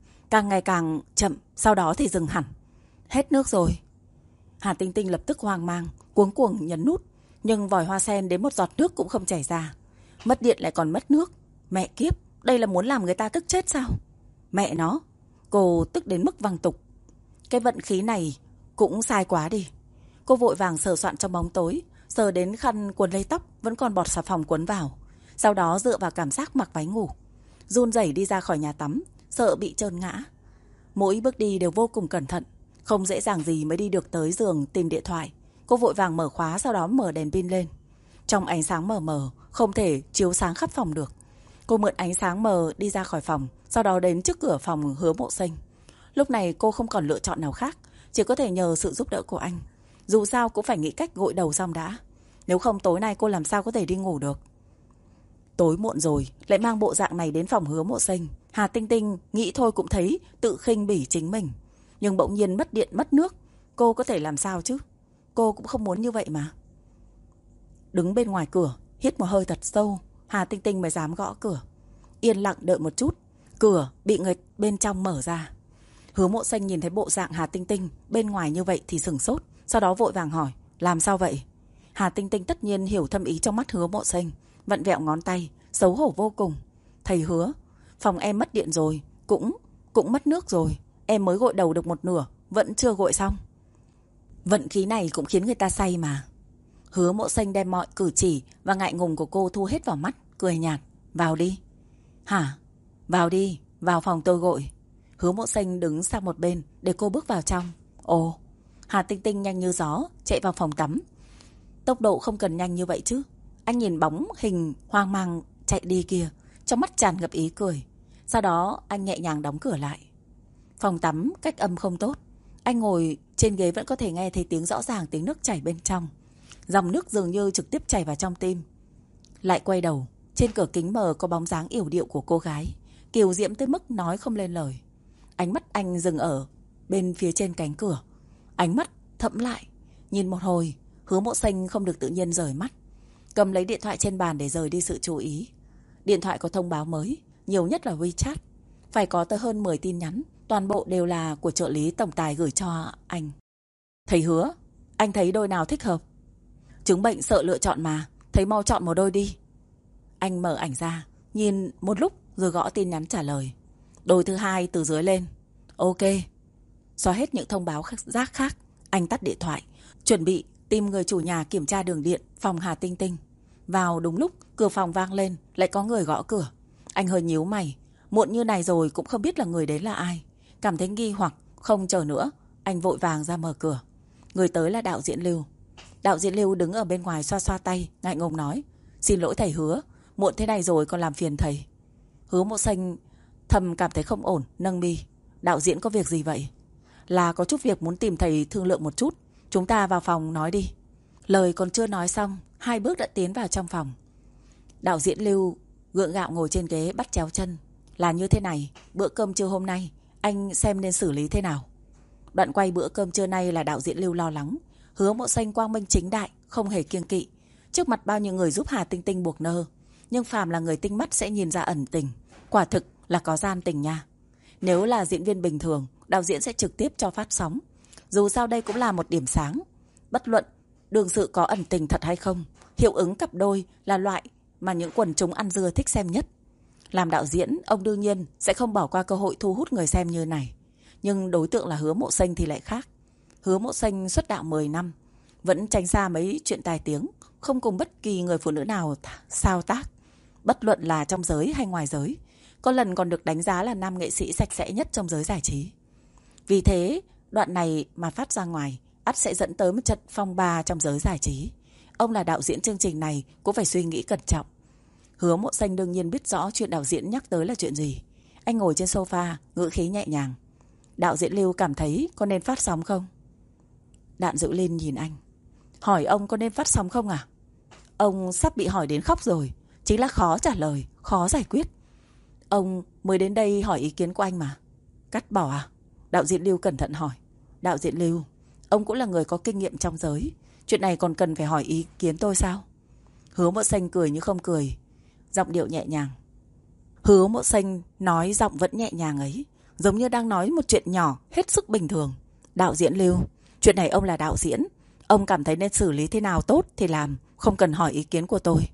càng chậm, sau đó thì dừng hẳn. Hết nước rồi. Hà Tinh Tinh lập tức hoang mang, cuống cuồng nhấn nút, nhưng vòi hoa sen đến một giọt nước cũng không chảy ra. Mất điện lại còn mất nước. Mẹ kiếp, đây là muốn làm người ta tức chết sao? Mẹ nó. Cô tức đến mức văng tục. Cái vận khí này cũng sai quá đi. Cô vội vàng sờ soạn trong bóng tối, sờ đến khăn quấn lấy tóc vẫn còn bọt xà phòng quấn vào. Sau đó dựa vào cảm giác mặc váy ngủ, run rẩy đi ra khỏi nhà tắm, sợ bị trơn ngã. Mỗi bước đi đều vô cùng cẩn thận, không dễ dàng gì mới đi được tới giường tìm điện thoại. Cô vội vàng mở khóa, sau đó mở đèn pin lên. Trong ánh sáng mờ mờ, không thể chiếu sáng khắp phòng được. Cô mượn ánh sáng mờ đi ra khỏi phòng, sau đó đến trước cửa phòng Hứa Mộ Xanh. Lúc này cô không còn lựa chọn nào khác, chỉ có thể nhờ sự giúp đỡ của anh. Dù sao cũng phải nghĩ cách gội đầu xong đã, nếu không tối nay cô làm sao có thể đi ngủ được. Tối muộn rồi, lại mang bộ dạng này đến phòng Hứa Mộ Xanh. Hà Tinh Tinh nghĩ thôi cũng thấy tự khinh bỉ chính mình. Nhưng bỗng nhiên mất điện mất nước, cô có thể làm sao chứ? Cô cũng không muốn như vậy mà. Đứng bên ngoài cửa, hít một hơi thật sâu, Hà Tinh Tinh mới dám gõ cửa. Yên lặng đợi một chút, Cửa bị người bên trong mở ra. Hứa Mộ Xanh nhìn thấy bộ dạng Hà Tinh Tinh bên ngoài như vậy thì sửng sốt, sau đó vội vàng hỏi, làm sao vậy? Hà Tinh Tinh tất nhiên hiểu thâm ý trong mắt Hứa Mộ Xanh, vặn vẹo ngón tay, xấu hổ vô cùng. Thầy Hứa, phòng em mất điện rồi, cũng mất nước rồi, em mới gội đầu được một nửa, vẫn chưa gội xong. Vận khí này cũng khiến người ta say mà. Hứa Mộ Xanh đem mọi cử chỉ và ngại ngùng của cô thu hết vào mắt, cười nhạt, vào đi. Hả? Vào đi, vào phòng tôi gội. Hứa Mộ Xanh đứng sang một bên để cô bước vào trong. Ồ, Hà Tinh Tinh nhanh như gió chạy vào phòng tắm. Tốc độ không cần nhanh như vậy chứ. Anh nhìn bóng hình hoang mang chạy đi kia, trong mắt tràn ngập ý cười. Sau đó anh nhẹ nhàng đóng cửa lại. Phòng tắm cách âm không tốt. Anh ngồi trên ghế vẫn có thể nghe thấy tiếng rõ ràng, tiếng nước chảy bên trong. Dòng nước dường như trực tiếp chảy vào trong tim. Lại quay đầu, trên cửa kính mờ có bóng dáng yểu điệu của cô gái, kiều diễm tới mức nói không lên lời. Ánh mắt anh dừng ở bên phía trên cánh cửa. Ánh mắt thẫm lại. Nhìn một hồi, Hứa Mộ Xanh không được tự nhiên rời mắt. Cầm lấy điện thoại trên bàn để rời đi sự chú ý. Điện thoại có thông báo mới, nhiều nhất là WeChat. Phải có tới hơn 10 tin nhắn, toàn bộ đều là của trợ lý tổng tài gửi cho anh. Thầy Hứa, anh thấy đôi nào thích hợp? Chứng bệnh sợ lựa chọn mà, thấy mau chọn một đôi đi. Anh mở ảnh ra, nhìn một lúc rồi gõ tin nhắn trả lời. Đôi thứ hai từ dưới lên. Ok. Xóa hết những thông báo rác khác, anh tắt điện thoại, chuẩn bị tìm người chủ nhà kiểm tra đường điện phòng Hà Tinh Tinh. Vào đúng lúc cửa phòng vang lên, lại có người gõ cửa. Anh hơi nhíu mày, muộn như này rồi cũng không biết là người đến là ai. Cảm thấy nghi hoặc, không chờ nữa, anh vội vàng ra mở cửa. Người tới là đạo diễn Lưu. Đạo diễn Lưu đứng ở bên ngoài xoa xoa tay, ngại ngùng nói, xin lỗi thầy Hứa, muộn thế này rồi còn làm phiền thầy. Hứa Mộ Xanh thầm cảm thấy không ổn, nâng mi. Đạo diễn có việc gì vậy? Là có chút việc muốn tìm thầy thương lượng một chút, chúng ta vào phòng nói đi. Lời còn chưa nói xong, 2 bước đã tiến vào trong phòng. Đạo diễn Lưu gượng gạo ngồi trên ghế bắt chéo chân. Là như thế này, bữa cơm trưa hôm nay anh xem nên xử lý thế nào? Đoạn quay bữa cơm trưa nay là đạo diễn Lưu lo lắng. Hứa Mộ Xanh quang minh chính đại, không hề kiêng kỵ. Trước mặt bao nhiêu người giúp Hà Tinh Tinh buộc nơ. Nhưng phàm là người tinh mắt sẽ nhìn ra ẩn tình. Quả thực là có gian tình nha. Nếu là diễn viên bình thường, đạo diễn sẽ trực tiếp cho phát sóng. Dù sao đây cũng là một điểm sáng. Bất luận đương sự có ẩn tình thật hay không, hiệu ứng cặp đôi là loại mà những quần chúng ăn dưa thích xem nhất. Làm đạo diễn, ông đương nhiên sẽ không bỏ qua cơ hội thu hút người xem như này. Nhưng đối tượng là Hứa Mộ Xanh thì lại khác. Hứa Mộ Xanh xuất đạo 10 năm, vẫn tránh xa mấy chuyện tai tiếng, không cùng bất kỳ người phụ nữ nào sao tác, bất luận là trong giới hay ngoài giới. Có lần còn được đánh giá là nam nghệ sĩ sạch sẽ nhất trong giới giải trí. Vì thế, đoạn này mà phát ra ngoài, ắt sẽ dẫn tới một trận phong ba trong giới giải trí. Ông là đạo diễn chương trình này cũng phải suy nghĩ cẩn trọng. Hứa Mộ Xanh đương nhiên biết rõ chuyện đạo diễn nhắc tới là chuyện gì. Anh ngồi trên sofa, ngữ khí nhẹ nhàng. Đạo diễn Lưu cảm thấy có nên phát sóng không? Đạn Dữ Linh nhìn anh, hỏi ông có nên phát sóng không à? Ông sắp bị hỏi đến khóc rồi. Chính là khó trả lời, khó giải quyết. Ông mới đến đây hỏi ý kiến của anh mà. Cắt bỏ à? Đạo diễn Lưu cẩn thận hỏi. Đạo diễn Lưu, ông cũng là người có kinh nghiệm trong giới, chuyện này còn cần phải hỏi ý kiến tôi sao? Hứa Mộ Xanh cười như không cười, giọng điệu nhẹ nhàng. Hứa Mộ Xanh nói giọng vẫn nhẹ nhàng ấy, giống như đang nói một chuyện nhỏ hết sức bình thường. Đạo diễn Lưu, chuyện này ông là đạo diễn, ông cảm thấy nên xử lý thế nào tốt thì làm, không cần hỏi ý kiến của tôi.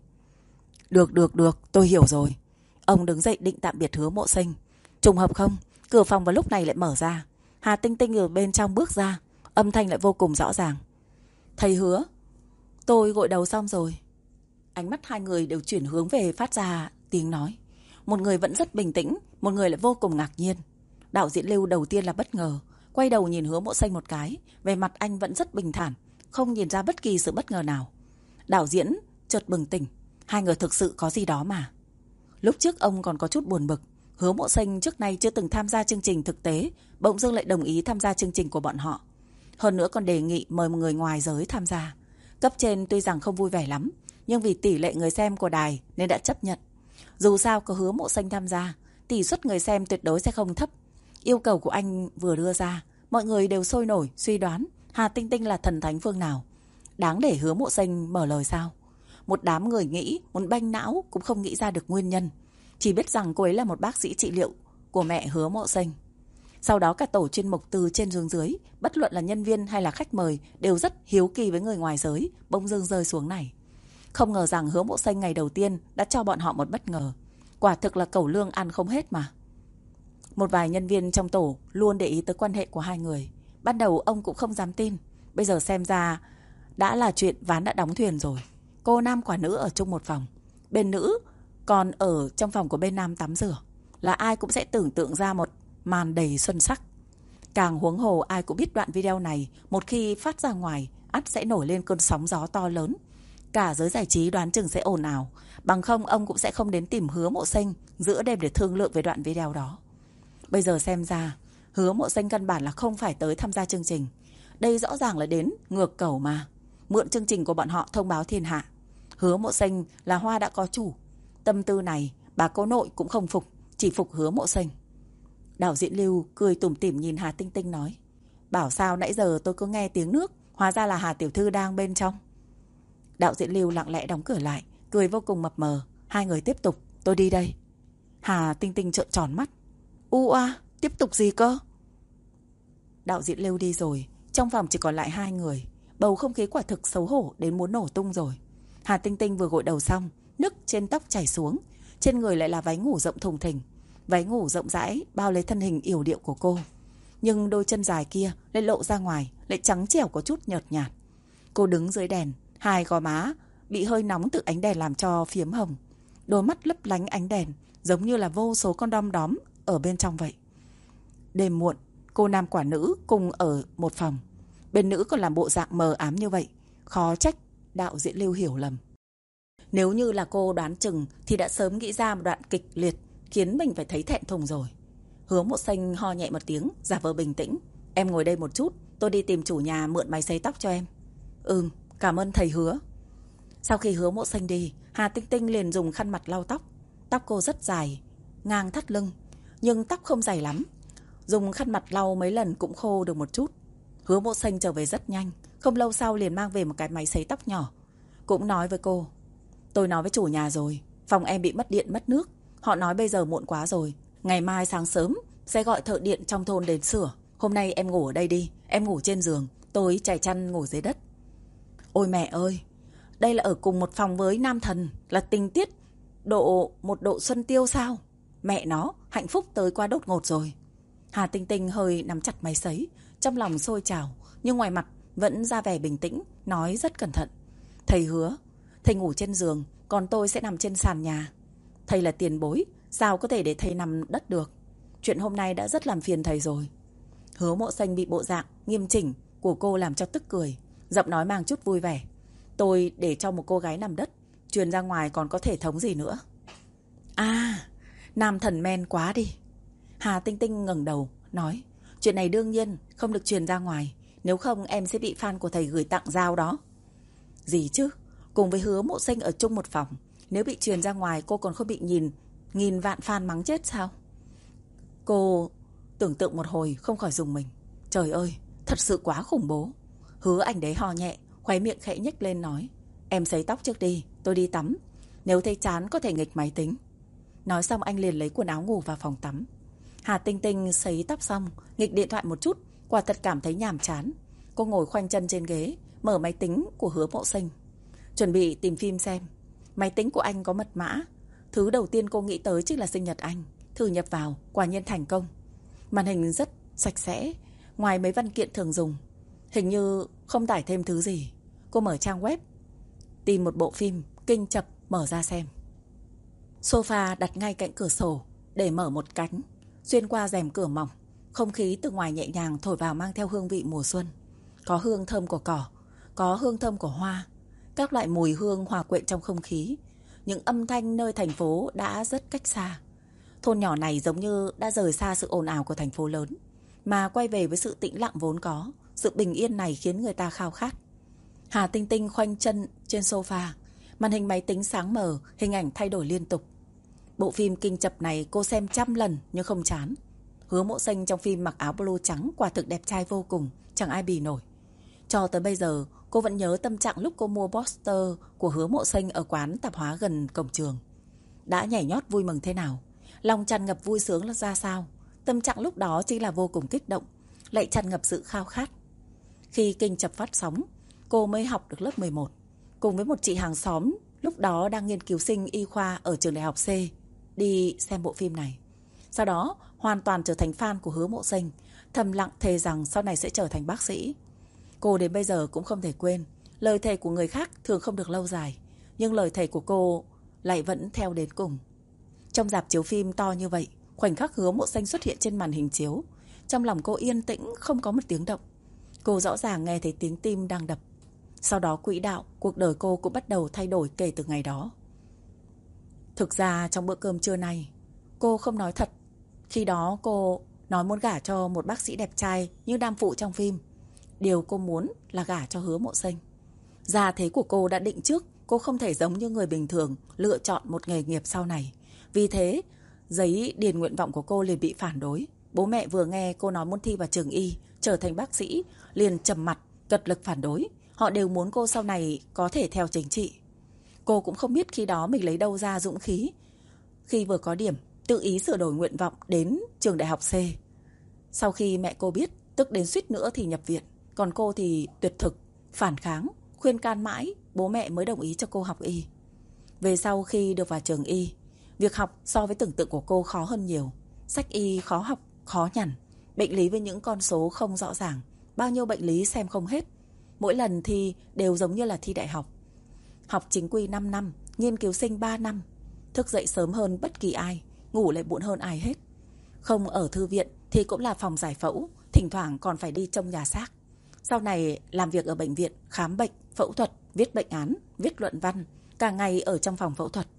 Được, tôi hiểu rồi. Ông đứng dậy định tạm biệt Hứa Mộ Xanh. Trùng hợp không, cửa phòng vào lúc này lại mở ra. Hà Tinh Tinh ở bên trong bước ra, âm thanh lại vô cùng rõ ràng. Thầy Hứa, tôi gội đầu xong rồi. Ánh mắt hai người đều chuyển hướng về phát ra tiếng nói. Một người vẫn rất bình tĩnh, một người lại vô cùng ngạc nhiên. Đạo diễn Lưu đầu tiên là bất ngờ, quay đầu nhìn Hứa Mộ Xanh một cái, về mặt anh vẫn rất bình thản, không nhìn ra bất kỳ sự bất ngờ nào. Đạo diễn chợt bừng tỉnh, hai người thực sự có gì đó mà. Lúc trước ông còn có chút buồn bực, Hứa Mộ Xanh trước nay chưa từng tham gia chương trình thực tế, bỗng dưng lại đồng ý tham gia chương trình của bọn họ. Hơn nữa còn đề nghị mời một người ngoài giới tham gia. Cấp trên tuy rằng không vui vẻ lắm, nhưng vì tỷ lệ người xem của đài nên đã chấp nhận. Dù sao có Hứa Mộ Xanh tham gia, tỷ suất người xem tuyệt đối sẽ không thấp. Yêu cầu của anh vừa đưa ra, mọi người đều sôi nổi suy đoán Hà Tinh Tinh là thần thánh phương nào. Đáng để Hứa Mộ Xanh mở lời sao? Một đám người nghĩ, muốn banh não cũng không nghĩ ra được nguyên nhân. Chỉ biết rằng cô ấy là một bác sĩ trị liệu của mẹ Hứa Mộ Sinh. Sau đó cả tổ chuyên mục từ trên xuống dưới, bất luận là nhân viên hay là khách mời, đều rất hiếu kỳ với người ngoài giới bỗng dưng rơi xuống này. Không ngờ rằng Hứa Mộ Sinh ngày đầu tiên đã cho bọn họ một bất ngờ. Quả thực là cẩu lương ăn không hết mà. Một vài nhân viên trong tổ luôn để ý tới quan hệ của hai người. Ban đầu ông cũng không dám tin, bây giờ xem ra đã là chuyện ván đã đóng thuyền rồi. Cô nam quả nữ ở chung một phòng, bên nữ còn ở trong phòng của bên nam tắm rửa, là ai cũng sẽ tưởng tượng ra một màn đầy xuân sắc. Càng huống hồ ai cũng biết đoạn video này một khi phát ra ngoài ắt sẽ nổi lên cơn sóng gió to lớn. Cả giới giải trí đoán chừng sẽ ồn ào, bằng không ông cũng sẽ không đến tìm Hứa Mộ Sinh giữa đêm để thương lượng về đoạn video đó. Bây giờ xem ra Hứa Mộ Sinh căn bản là không phải tới tham gia chương trình. Đây rõ ràng là đến ngược cẩu mà, mượn chương trình của bọn họ thông báo thiên hạ. Hứa Mộ Sinh là hoa đã có chủ. Tâm tư này bà cô nội cũng không phục, chỉ phục Hứa Mộ Sinh. Đạo diễn Lưu cười tủm tỉm nhìn Hà Tinh Tinh nói: bảo sao nãy giờ tôi cứ nghe tiếng nước, hóa ra là Hà tiểu thư đang bên trong. Đạo diễn Lưu lặng lẽ đóng cửa lại, cười vô cùng mập mờ. Hai người tiếp tục, tôi đi đây. Hà Tinh Tinh trợn tròn mắt. Tiếp tục gì cơ? Đạo diễn Lưu đi rồi, trong phòng chỉ còn lại hai người. Bầu không khí quả thực xấu hổ đến muốn nổ tung rồi. Hà Tinh Tinh vừa gội đầu xong, nước trên tóc chảy xuống, trên người lại là váy ngủ rộng thùng thình. Váy ngủ rộng rãi bao lấy thân hình yểu điệu của cô, nhưng đôi chân dài kia lại lộ ra ngoài, lại trắng trẻo có chút nhợt nhạt. Cô đứng dưới đèn, hai gò má bị hơi nóng từ ánh đèn làm cho phiếm hồng. Đôi mắt lấp lánh ánh đèn, giống như là vô số con đom đóm ở bên trong vậy. Đêm muộn, cô nam quả nữ cùng ở một phòng. Bên nữ còn làm bộ dạng mờ ám như vậy, khó trách đạo diễn Lưu hiểu lầm. Nếu như là cô đoán chừng thì đã sớm nghĩ ra một đoạn kịch liệt khiến mình phải thấy thẹn thùng rồi. Hứa Mộ Sinh ho nhẹ một tiếng, giả vờ bình tĩnh. Em ngồi đây một chút, tôi đi tìm chủ nhà mượn máy sấy tóc cho em. Cảm ơn thầy Hứa. Sau khi Hứa Mộ Sinh đi, Hà Tinh Tinh liền dùng khăn mặt lau tóc. Tóc cô rất dài, ngang thắt lưng, nhưng tóc không dày lắm. Dùng khăn mặt lau mấy lần cũng khô được một chút. Hứa Mộ Sinh trở về rất nhanh, không lâu sau liền mang về một cái máy sấy tóc nhỏ. Cũng nói với cô: tôi nói với chủ nhà rồi, phòng em bị mất điện mất nước. Họ nói bây giờ muộn quá rồi, ngày mai sáng sớm sẽ gọi thợ điện trong thôn đến sửa. Hôm nay em ngủ ở đây đi, em ngủ trên giường, tôi trải chăn ngủ dưới đất. Ôi mẹ ơi, đây là ở cùng một phòng với nam thần, là tình tiết một độ Xuân Tiêu sao? Mẹ nó, hạnh phúc tới quá đột ngột rồi. Hà Tinh Tinh hơi nắm chặt máy sấy, trong lòng sôi trào, nhưng ngoài mặt vẫn ra vẻ bình tĩnh, nói rất cẩn thận. Thầy Hứa, thầy ngủ trên giường, còn tôi sẽ nằm trên sàn nhà. Thầy là tiền bối, sao có thể để thầy nằm đất được? Chuyện hôm nay đã rất làm phiền thầy rồi. Hứa Mộ Sinh bị bộ dạng nghiêm chỉnh của cô làm cho tức cười, giọng nói mang chút vui vẻ. Tôi để cho một cô gái nằm đất, truyền ra ngoài còn có thể thống gì nữa. Nam thần men quá đi. Hà Tinh Tinh ngẩng đầu nói: chuyện này đương nhiên không được truyền ra ngoài, nếu không em sẽ bị fan của thầy gửi tặng dao đó. Gì chứ, cùng với Hứa Mộ Sinh ở chung một phòng, nếu bị truyền ra ngoài cô còn không bị nghìn vạn fan mắng chết sao? Cô tưởng tượng một hồi không khỏi rùng mình. Trời ơi, thật sự quá khủng bố. Hứa Anh Đế ho nhẹ, khóe miệng khẽ nhếch lên nói: em sấy tóc trước đi, tôi đi tắm. Nếu thấy chán có thể nghịch máy tính. Nói xong anh liền lấy quần áo ngủ vào phòng tắm. Hà Tinh Tinh sấy tóc xong, nghịch điện thoại một chút, quả thật cảm thấy nhàm chán. Cô ngồi khoanh chân trên ghế, mở máy tính của Hứa Mộ Sinh, chuẩn bị tìm phim xem. Máy tính của anh có mật mã. Thứ đầu tiên cô nghĩ tới chính là sinh nhật anh. Thử nhập vào, quả nhiên thành công. Màn hình rất sạch sẽ, ngoài mấy văn kiện thường dùng, hình như không tải thêm thứ gì. Cô mở trang web, tìm một bộ phim kinh chập mở ra xem. Sofa đặt ngay cạnh cửa sổ, để mở một cánh. Xuyên qua rèm cửa mỏng, không khí từ ngoài nhẹ nhàng thổi vào mang theo hương vị mùa xuân. Có hương thơm của cỏ, có hương thơm của hoa. Các loại mùi hương hòa quyện trong không khí. Những âm thanh nơi thành phố đã rất cách xa. Thôn nhỏ này giống như đã rời xa sự ồn ào của thành phố lớn, mà quay về với sự tĩnh lặng vốn có. Sự bình yên này khiến người ta khao khát. Hà Tinh Tinh khoanh chân trên sofa, màn hình máy tính sáng mờ, hình ảnh thay đổi liên tục. Bộ phim kinh chập này cô xem trăm lần nhưng không chán. Hứa Mộ Sinh trong phim mặc áo blue trắng quả thực đẹp trai vô cùng, chẳng ai bì nổi. Cho tới bây giờ cô vẫn nhớ tâm trạng lúc cô mua poster của Hứa Mộ Sinh ở quán tạp hóa gần cổng trường. Đã nhảy nhót vui mừng thế nào, lòng tràn ngập vui sướng là ra sao. Tâm trạng lúc đó chính là vô cùng kích động, lại tràn ngập sự khao khát. Khi kinh chập phát sóng, cô mới học được lớp 11, cùng với một chị hàng xóm lúc đó đang nghiên cứu sinh y khoa ở trường đại học C, đi xem bộ phim này. Sau đó hoàn toàn trở thành fan của Hứa Mộ Sinh, thầm lặng thề rằng sau này sẽ trở thành bác sĩ. Cô đến bây giờ cũng không thể quên, lời thề của người khác thường không được lâu dài, nhưng lời thề của cô lại vẫn theo đến cùng. Trong rạp chiếu phim to như vậy, khoảnh khắc Hứa Mộ Sinh xuất hiện trên màn hình chiếu, trong lòng cô yên tĩnh không có một tiếng động. Cô rõ ràng nghe thấy tiếng tim đang đập. Sau đó quỹ đạo, cuộc đời cô cũng bắt đầu thay đổi kể từ ngày đó. Thực ra trong bữa cơm trưa này, cô không nói thật. Khi đó cô nói muốn gả cho một bác sĩ đẹp trai như đam phụ trong phim. Điều cô muốn là gả cho Hứa Mộ Sinh. Gia thế của cô đã định trước, cô không thể giống như người bình thường lựa chọn một nghề nghiệp sau này. Vì thế, giấy điền nguyện vọng của cô liền bị phản đối. Bố mẹ vừa nghe cô nói muốn thi vào trường y, trở thành bác sĩ, liền trầm mặt, cật lực phản đối. Họ đều muốn cô sau này có thể theo chính trị. Cô cũng không biết khi đó mình lấy đâu ra dũng khí. Khi vừa có điểm, tự ý sửa đổi nguyện vọng đến trường đại học C. Sau khi mẹ cô biết, tức đến suýt nữa thì nhập viện. Còn cô thì tuyệt thực, phản kháng, khuyên can mãi, bố mẹ mới đồng ý cho cô học y. Về sau khi được vào trường y, việc học so với tưởng tượng của cô khó hơn nhiều. Sách y khó học, khó nhằn, bệnh lý với những con số không rõ ràng, bao nhiêu bệnh lý xem không hết. Mỗi lần thi đều giống như là thi đại học. Học chính quy 5 năm, nghiên cứu sinh 3 năm. Thức dậy sớm hơn bất kỳ ai, ngủ lại muộn hơn ai hết. Không ở thư viện thì cũng là phòng giải phẫu, thỉnh thoảng còn phải đi trông nhà xác. Sau này làm việc ở bệnh viện, khám bệnh, phẫu thuật, viết bệnh án, viết luận văn, cả ngày ở trong phòng phẫu thuật.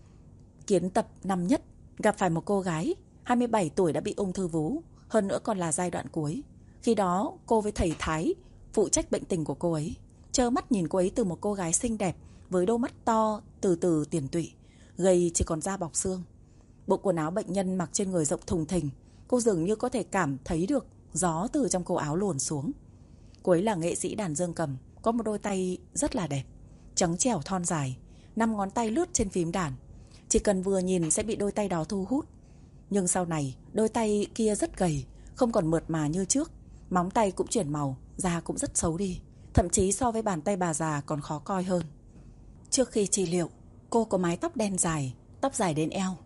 Kiến tập năm nhất, gặp phải một cô gái 27 tuổi đã bị ung thư vú, hơn nữa còn là giai đoạn cuối. Khi đó cô với thầy Thái phụ trách bệnh tình của cô ấy, trơ mắt nhìn cô ấy từ một cô gái xinh đẹp với đôi mắt to từ từ tiền tụy, gầy chỉ còn da bọc xương. Bộ quần áo bệnh nhân mặc trên người rộng thùng thình, cô dường như có thể cảm thấy được gió từ trong cổ áo luồn xuống. Cô ấy là nghệ sĩ đàn dương cầm, có một đôi tay rất là đẹp, trắng trẻo thon dài, 5 ngón tay lướt trên phím đàn. Chỉ cần vừa nhìn sẽ bị đôi tay đó thu hút. Nhưng sau này, đôi tay kia rất gầy, không còn mượt mà như trước. Móng tay cũng chuyển màu, da cũng rất xấu đi. Thậm chí so với bàn tay bà già còn khó coi hơn. Trước khi trị liệu, cô có mái tóc đen dài, tóc dài đến eo,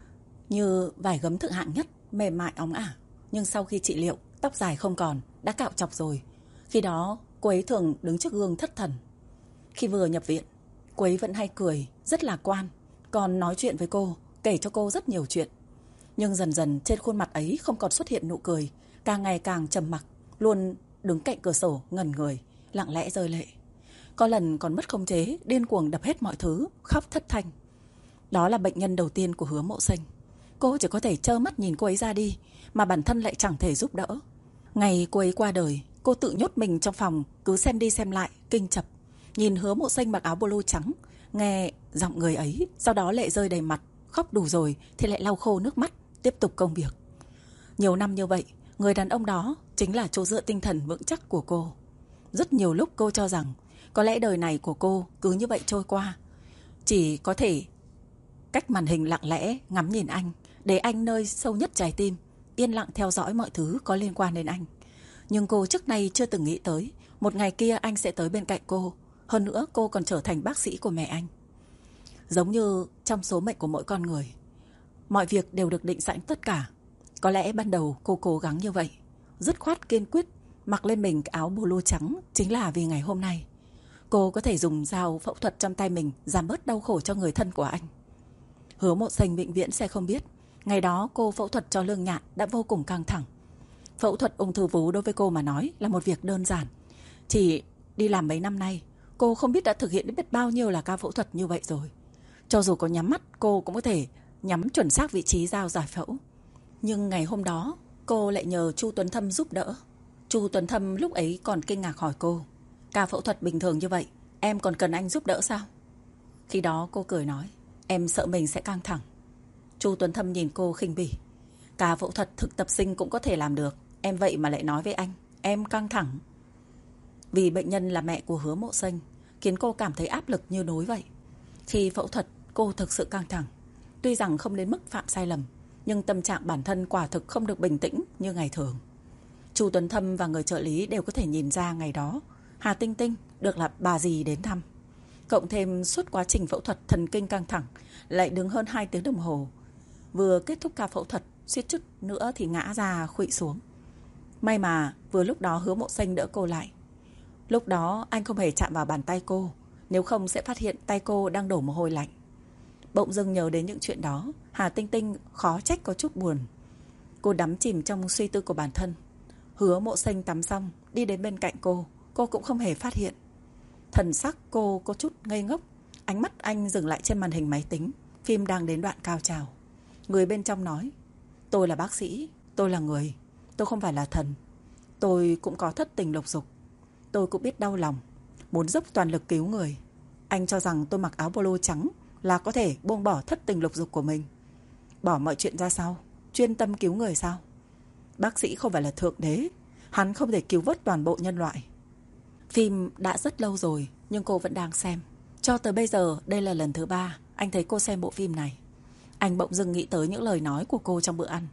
như vải gấm thượng hạng nhất, mềm mại óng ả. Nhưng sau khi trị liệu, tóc dài không còn, đã cạo chọc rồi. Khi đó, cô ấy thường đứng trước gương thất thần. Khi vừa nhập viện, cô ấy vẫn hay cười, rất lạc quan, còn nói chuyện với cô, kể cho cô rất nhiều chuyện. Nhưng dần dần trên khuôn mặt ấy không còn xuất hiện nụ cười, càng ngày càng trầm mặc, luôn đứng cạnh cửa sổ ngẩn người, lặng lẽ rơi lệ. Có lần còn mất khống chế, điên cuồng đập hết mọi thứ, khóc thất thanh. Đó là bệnh nhân đầu tiên của Hứa Mộ Sinh. Cô chỉ có thể trơ mắt nhìn cô ấy ra đi, mà bản thân lại chẳng thể giúp đỡ. Ngày cô ấy qua đời, cô tự nhốt mình trong phòng, cứ xem đi xem lại, kinh chập. Nhìn Hứa Mộ Sinh mặc áo blue trắng, nghe giọng người ấy, sau đó lệ rơi đầy mặt. Khóc đủ rồi thì lại lau khô nước mắt, tiếp tục công việc. Nhiều năm như vậy, người đàn ông đó chính là chỗ dựa tinh thần vững chắc của cô. Rất nhiều lúc cô cho rằng có lẽ đời này của cô cứ như vậy trôi qua. Chỉ có thể cách màn hình lặng lẽ ngắm nhìn anh, để anh nơi sâu nhất trái tim yên lặng theo dõi mọi thứ có liên quan đến anh. Nhưng cô trước nay chưa từng nghĩ tới một ngày kia anh sẽ tới bên cạnh cô. Hơn nữa cô còn trở thành bác sĩ của mẹ anh. Giống như trong số mệnh của mỗi con người, mọi việc đều được định sẵn tất cả. Có lẽ ban đầu cô cố gắng như vậy, dứt khoát kiên quyết mặc lên mình áo blue trắng, chính là vì ngày hôm nay cô có thể dùng dao phẫu thuật trong tay mình giảm bớt đau khổ cho người thân của anh. Hứa Mộ Sinh vĩnh viễn sẽ không biết, ngày đó cô phẫu thuật cho Lương Nhạn đã vô cùng căng thẳng. Phẫu thuật ung thư vú đối với cô mà nói là một việc đơn giản. Chỉ đi làm mấy năm nay, cô không biết đã thực hiện biết bao nhiêu là ca phẫu thuật như vậy rồi. Cho dù có nhắm mắt, cô cũng có thể nhắm chuẩn xác vị trí dao giải phẫu. Nhưng ngày hôm đó, cô lại nhờ Chu Tuấn Thâm giúp đỡ. Chu Tuấn Thâm lúc ấy còn kinh ngạc hỏi cô, ca phẫu thuật bình thường như vậy, em còn cần anh giúp đỡ sao? Khi đó cô cười nói, em sợ mình sẽ căng thẳng. Chu Tuấn Thâm nhìn cô khinh bỉ, ca phẫu thuật thực tập sinh cũng có thể làm được, em vậy mà lại nói với anh, em căng thẳng. Vì bệnh nhân là mẹ của Hứa Mộ Sinh, khiến cô cảm thấy áp lực như núi vậy. Khi phẫu thuật, cô thực sự căng thẳng. Tuy rằng không đến mức phạm sai lầm, nhưng tâm trạng bản thân quả thực không được bình tĩnh như ngày thường. Chu Tuấn Thâm và người trợ lý đều có thể nhìn ra ngày đó Hà Tinh Tinh được là bà dì đến thăm. Cộng thêm suốt quá trình phẫu thuật thần kinh căng thẳng, lại đứng hơn 2 tiếng đồng hồ. Vừa kết thúc ca phẫu thuật, suýt chút nữa thì ngã ra khuỵu xuống. May mà vừa lúc đó Hứa Mộ Xanh đỡ cô lại. Lúc đó anh không hề chạm vào bàn tay cô, nếu không sẽ phát hiện tay cô đang đổ mồ hôi lạnh. Bỗng dưng nhớ đến những chuyện đó, Hà Tinh Tinh khó trách có chút buồn. Cô đắm chìm trong suy tư của bản thân. Hứa Mộ Xanh tắm xong đi đến bên cạnh cô cũng không hề phát hiện. Thần sắc cô có chút ngây ngốc. Ánh mắt anh dừng lại trên màn hình máy tính. Phim đang đến đoạn cao trào. Người bên trong nói: tôi là bác sĩ, tôi là người, tôi không phải là thần. Tôi cũng có thất tình lục dục, tôi cũng biết đau lòng, muốn dốc toàn lực cứu người. Anh cho rằng tôi mặc áo polo trắng là có thể buông bỏ thất tình lục dục của mình, bỏ mọi chuyện ra sau, chuyên tâm cứu người sao? Bác sĩ không phải là thượng đế, hắn không thể cứu vớt toàn bộ nhân loại. Phim đã rất lâu rồi, nhưng cô vẫn đang xem. Cho tới bây giờ, đây là lần thứ 3 anh thấy cô xem bộ phim này. Anh bỗng dưng nghĩ tới những lời nói của cô trong bữa ăn.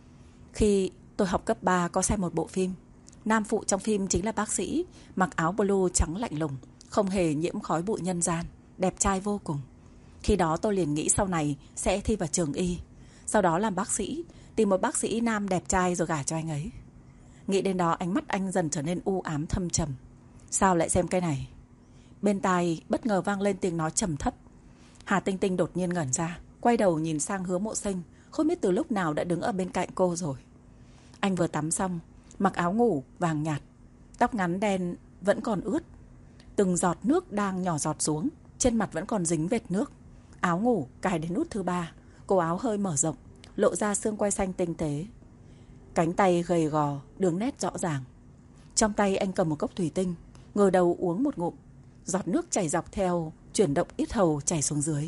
Khi tôi học cấp 3 có xem một bộ phim, nam phụ trong phim chính là bác sĩ, mặc áo blue trắng lạnh lùng, không hề nhiễm khói bụi nhân gian, đẹp trai vô cùng. Khi đó tôi liền nghĩ sau này sẽ thi vào trường y, sau đó làm bác sĩ, tìm một bác sĩ nam đẹp trai rồi gả cho anh ấy. Nghĩ đến đó ánh mắt anh dần trở nên u ám thâm trầm. Sao lại xem cái này? Bên tai bất ngờ vang lên tiếng nói trầm thấp. Hà Tinh Tinh đột nhiên ngẩn ra, quay đầu nhìn sang Hứa Mộ Xanh, không biết từ lúc nào đã đứng ở bên cạnh cô rồi. Anh vừa tắm xong, mặc áo ngủ vàng nhạt, tóc ngắn đen vẫn còn ướt, từng giọt nước đang nhỏ giọt xuống, trên mặt vẫn còn dính vệt nước. Áo ngủ cài đến nút thứ 3, cổ áo hơi mở rộng, lộ ra xương quai xanh tinh tế, cánh tay gầy gò, đường nét rõ ràng. Trong tay anh cầm một cốc thủy tinh, ngửa đầu uống một ngụm, giọt nước chảy dọc theo chuyển động yết hầu chảy xuống dưới.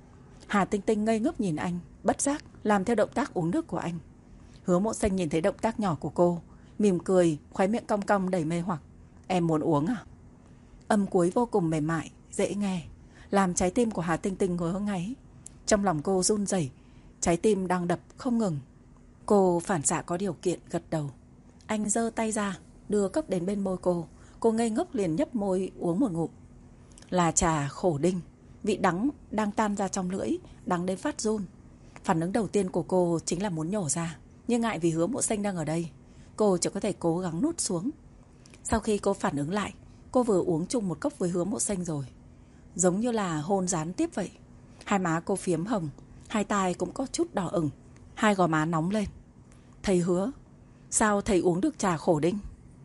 Hà Tinh Tinh ngây ngốc nhìn anh, bất giác làm theo động tác uống nước của anh. Hứa Mộ Xanh nhìn thấy động tác nhỏ của cô, mỉm cười, khóe miệng cong cong đầy mê hoặc. Em muốn uống à? Âm cuối vô cùng mềm mại, dễ nghe, làm trái tim của Hà Tinh Tinh ngứa ngáy. Trong lòng cô run rẩy, trái tim đang đập không ngừng. Cô phản xạ có điều kiện gật đầu. Anh giơ tay ra, đưa cốc đến bên môi cô. Cô ngây ngốc liền nhấp môi uống một ngụm. Là trà khổ đinh, vị đắng đang tan ra trong lưỡi, đắng đến phát run. Phản ứng đầu tiên của cô chính là muốn nhổ ra, nhưng ngại vì Hứa Mộ Xanh đang ở đây, cô chỉ có thể cố gắng nuốt xuống. Sau khi cô phản ứng lại, cô vừa uống chung một cốc với Hứa Mộ Xanh rồi, giống như là hôn gián tiếp vậy. Hai má cô phiếm hồng, hai tai cũng có chút đỏ ửng, hai gò má nóng lên. Thầy Hứa, sao thầy uống được trà khổ đinh?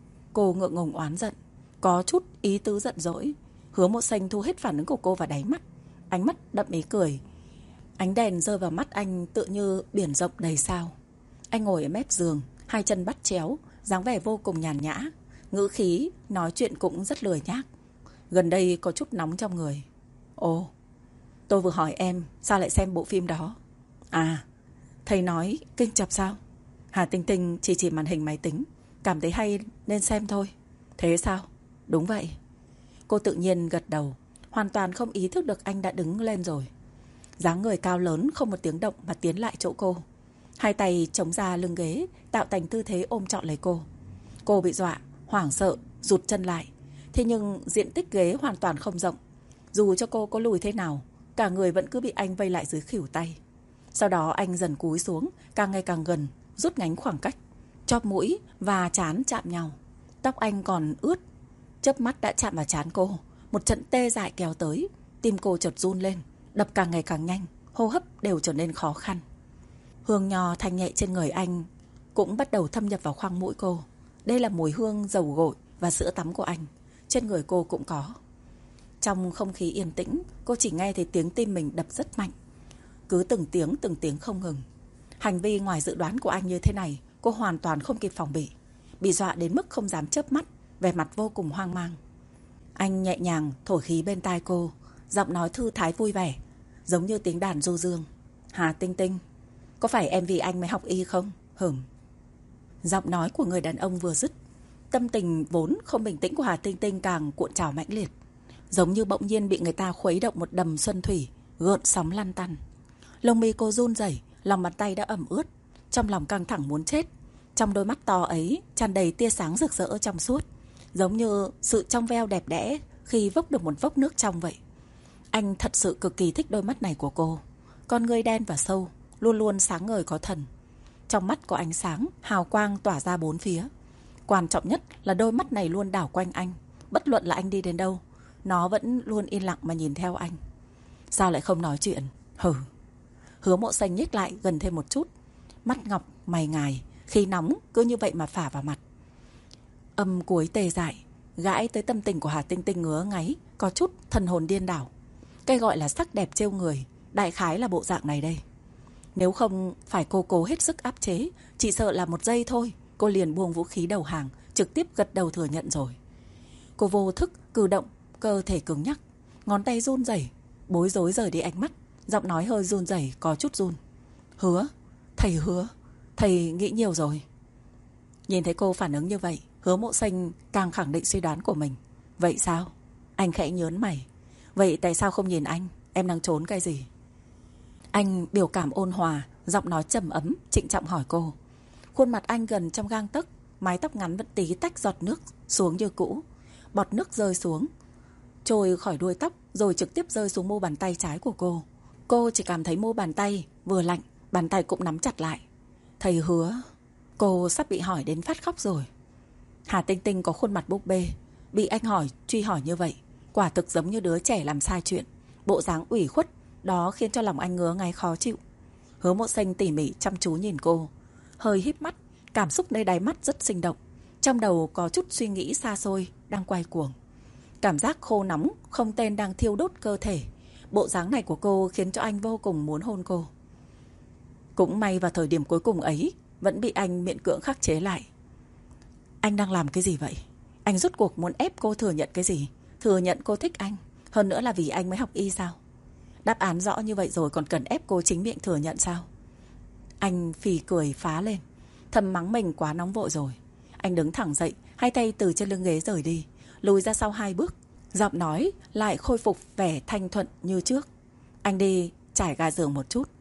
Cô ngượng ngùng oán giận, có chút ý tứ giận dỗi. Hứa Mộ Xanh thu hết phản ứng của cô vào đáy mắt, ánh mắt đậm ý cười. Ánh đèn rơi vào mắt anh tựa như biển rộng đầy sao. Anh ngồi ở mép giường, hai chân bắt chéo, dáng vẻ vô cùng nhàn nhã, ngữ khí nói chuyện cũng rất lười nhác. Gần đây có chút nóng trong người. Ồ, tôi vừa hỏi em sao lại xem bộ phim đó. À, thầy nói kinh chập sao? Hà Tinh Tinh chỉ màn hình máy tính, cảm thấy hay nên xem thôi. Thế sao? Đúng vậy. Cô tự nhiên gật đầu, hoàn toàn không ý thức được anh đã đứng lên rồi. Dáng người cao lớn không một tiếng động mà tiến lại chỗ cô. Hai tay chống ra lưng ghế, tạo thành tư thế ôm trọn lấy cô. Cô bị dọa, hoảng sợ, rụt chân lại. Thế nhưng diện tích ghế hoàn toàn không rộng. Dù cho cô có lùi thế nào, cả người vẫn cứ bị anh vây lại dưới khuỷu tay. Sau đó anh dần cúi xuống, càng ngày càng gần, rút ngắn khoảng cách. Chóp mũi và trán chạm nhau. Tóc anh còn ướt, chớp mắt đã chạm vào trán cô. Một trận tê dại kéo tới, tim cô chợt run lên, đập càng ngày càng nhanh, hô hấp đều trở nên khó khăn. Hương nho thanh nhẹ trên người anh cũng bắt đầu thâm nhập vào khoang mũi cô. Đây là mùi hương dầu gội và sữa tắm của anh, trên người cô cũng có. Trong không khí yên tĩnh, cô chỉ nghe thấy tiếng tim mình đập rất mạnh, cứ từng tiếng không ngừng. Hành vi ngoài dự đoán của anh như thế này, cô hoàn toàn không kịp phòng bị dọa đến mức không dám chớp mắt, vẻ mặt vô cùng hoang mang. Anh nhẹ nhàng thổi khí bên tai cô, giọng nói thư thái vui vẻ, giống như tiếng đàn du dương. Hà Tinh Tinh, có phải em vì anh mới học y không? Giọng nói của người đàn ông vừa dứt, tâm tình vốn không bình tĩnh của Hà Tinh Tinh càng cuộn trào mãnh liệt, giống như bỗng nhiên bị người ta khuấy động một đầm xuân thủy, gợn sóng lăn tăn. Lông mi cô run rẩy, lòng bàn tay đã ẩm ướt, trong lòng căng thẳng muốn chết. Trong đôi mắt to ấy tràn đầy tia sáng rực rỡ trong suốt, giống như sự trong veo đẹp đẽ khi vốc được một vốc nước trong vậy. Anh thật sự cực kỳ thích đôi mắt này của cô. Con ngươi đen và sâu, luôn luôn sáng ngời có thần. Trong mắt có ánh sáng, hào quang tỏa ra bốn phía. Quan trọng nhất là đôi mắt này luôn đảo quanh anh. Bất luận là anh đi đến đâu, nó vẫn luôn yên lặng mà nhìn theo anh. Sao lại không nói chuyện? Hừ. Hứa Mộ Xanh nhích lại gần thêm một chút. Mắt ngọc, mày ngài, khi nóng cứ như vậy mà phả vào mặt. Âm cuối tê dại, gãi tới tâm tình của Hà Tinh Tinh ngứa ngáy, có chút thần hồn điên đảo. Cái gọi là sắc đẹp trêu người, đại khái là bộ dạng này đây. Nếu không phải cô cố hết sức áp chế, chỉ sợ là một giây thôi, cô liền buông vũ khí đầu hàng, trực tiếp gật đầu thừa nhận rồi. Cô vô thức cử động, cơ thể cứng nhắc, ngón tay run rẩy, bối rối rời đi ánh mắt, giọng nói hơi run rẩy, có chút run. Hứa, thầy nghĩ nhiều rồi. Nhìn thấy cô phản ứng như vậy, Hứa Mộ Xanh càng khẳng định suy đoán của mình. Vậy sao? Anh khẽ nhớn mày. Vậy tại sao không nhìn anh? Em đang trốn cái gì? Anh biểu cảm ôn hòa, giọng nói trầm ấm, trịnh trọng hỏi cô. Khuôn mặt anh gần trong gang tấc, mái tóc ngắn vẫn tí tách giọt nước xuống như cũ. Bọt nước rơi xuống, trôi khỏi đuôi tóc, rồi trực tiếp rơi xuống mu bàn tay trái của cô. Cô chỉ cảm thấy mu bàn tay vừa lạnh, bàn tay cũng nắm chặt lại. Thầy Hứa, cô sắp bị hỏi đến phát khóc rồi. Hà Tinh Tinh có khuôn mặt búp bê, bị anh hỏi, truy hỏi như vậy, quả thực giống như đứa trẻ làm sai chuyện. Bộ dáng ủy khuất đó khiến cho lòng anh ngứa ngáy khó chịu. Hứa Mộ Xanh tỉ mỉ chăm chú nhìn cô, hơi híp mắt, cảm xúc nơi đáy mắt rất sinh động. Trong đầu có chút suy nghĩ xa xôi đang quay cuồng. Cảm giác khô nóng không tên đang thiêu đốt cơ thể. Bộ dáng này của cô khiến cho anh vô cùng muốn hôn cô. Cũng may vào thời điểm cuối cùng ấy vẫn bị anh miễn cưỡng khắc chế lại. Anh đang làm cái gì vậy? Anh rốt cuộc muốn ép cô thừa nhận cái gì? Thừa nhận cô thích anh, hơn nữa là vì anh mới học y sao? Đáp án rõ như vậy rồi còn cần ép cô chính miệng thừa nhận sao? Anh phì cười phá lên, thầm mắng mình quá nóng vội rồi. Anh đứng thẳng dậy, hai tay từ trên lưng ghế rời đi, lùi ra sau 2 bước, giọng nói lại khôi phục vẻ thanh thuận như trước. Anh đi trải ga giường một chút.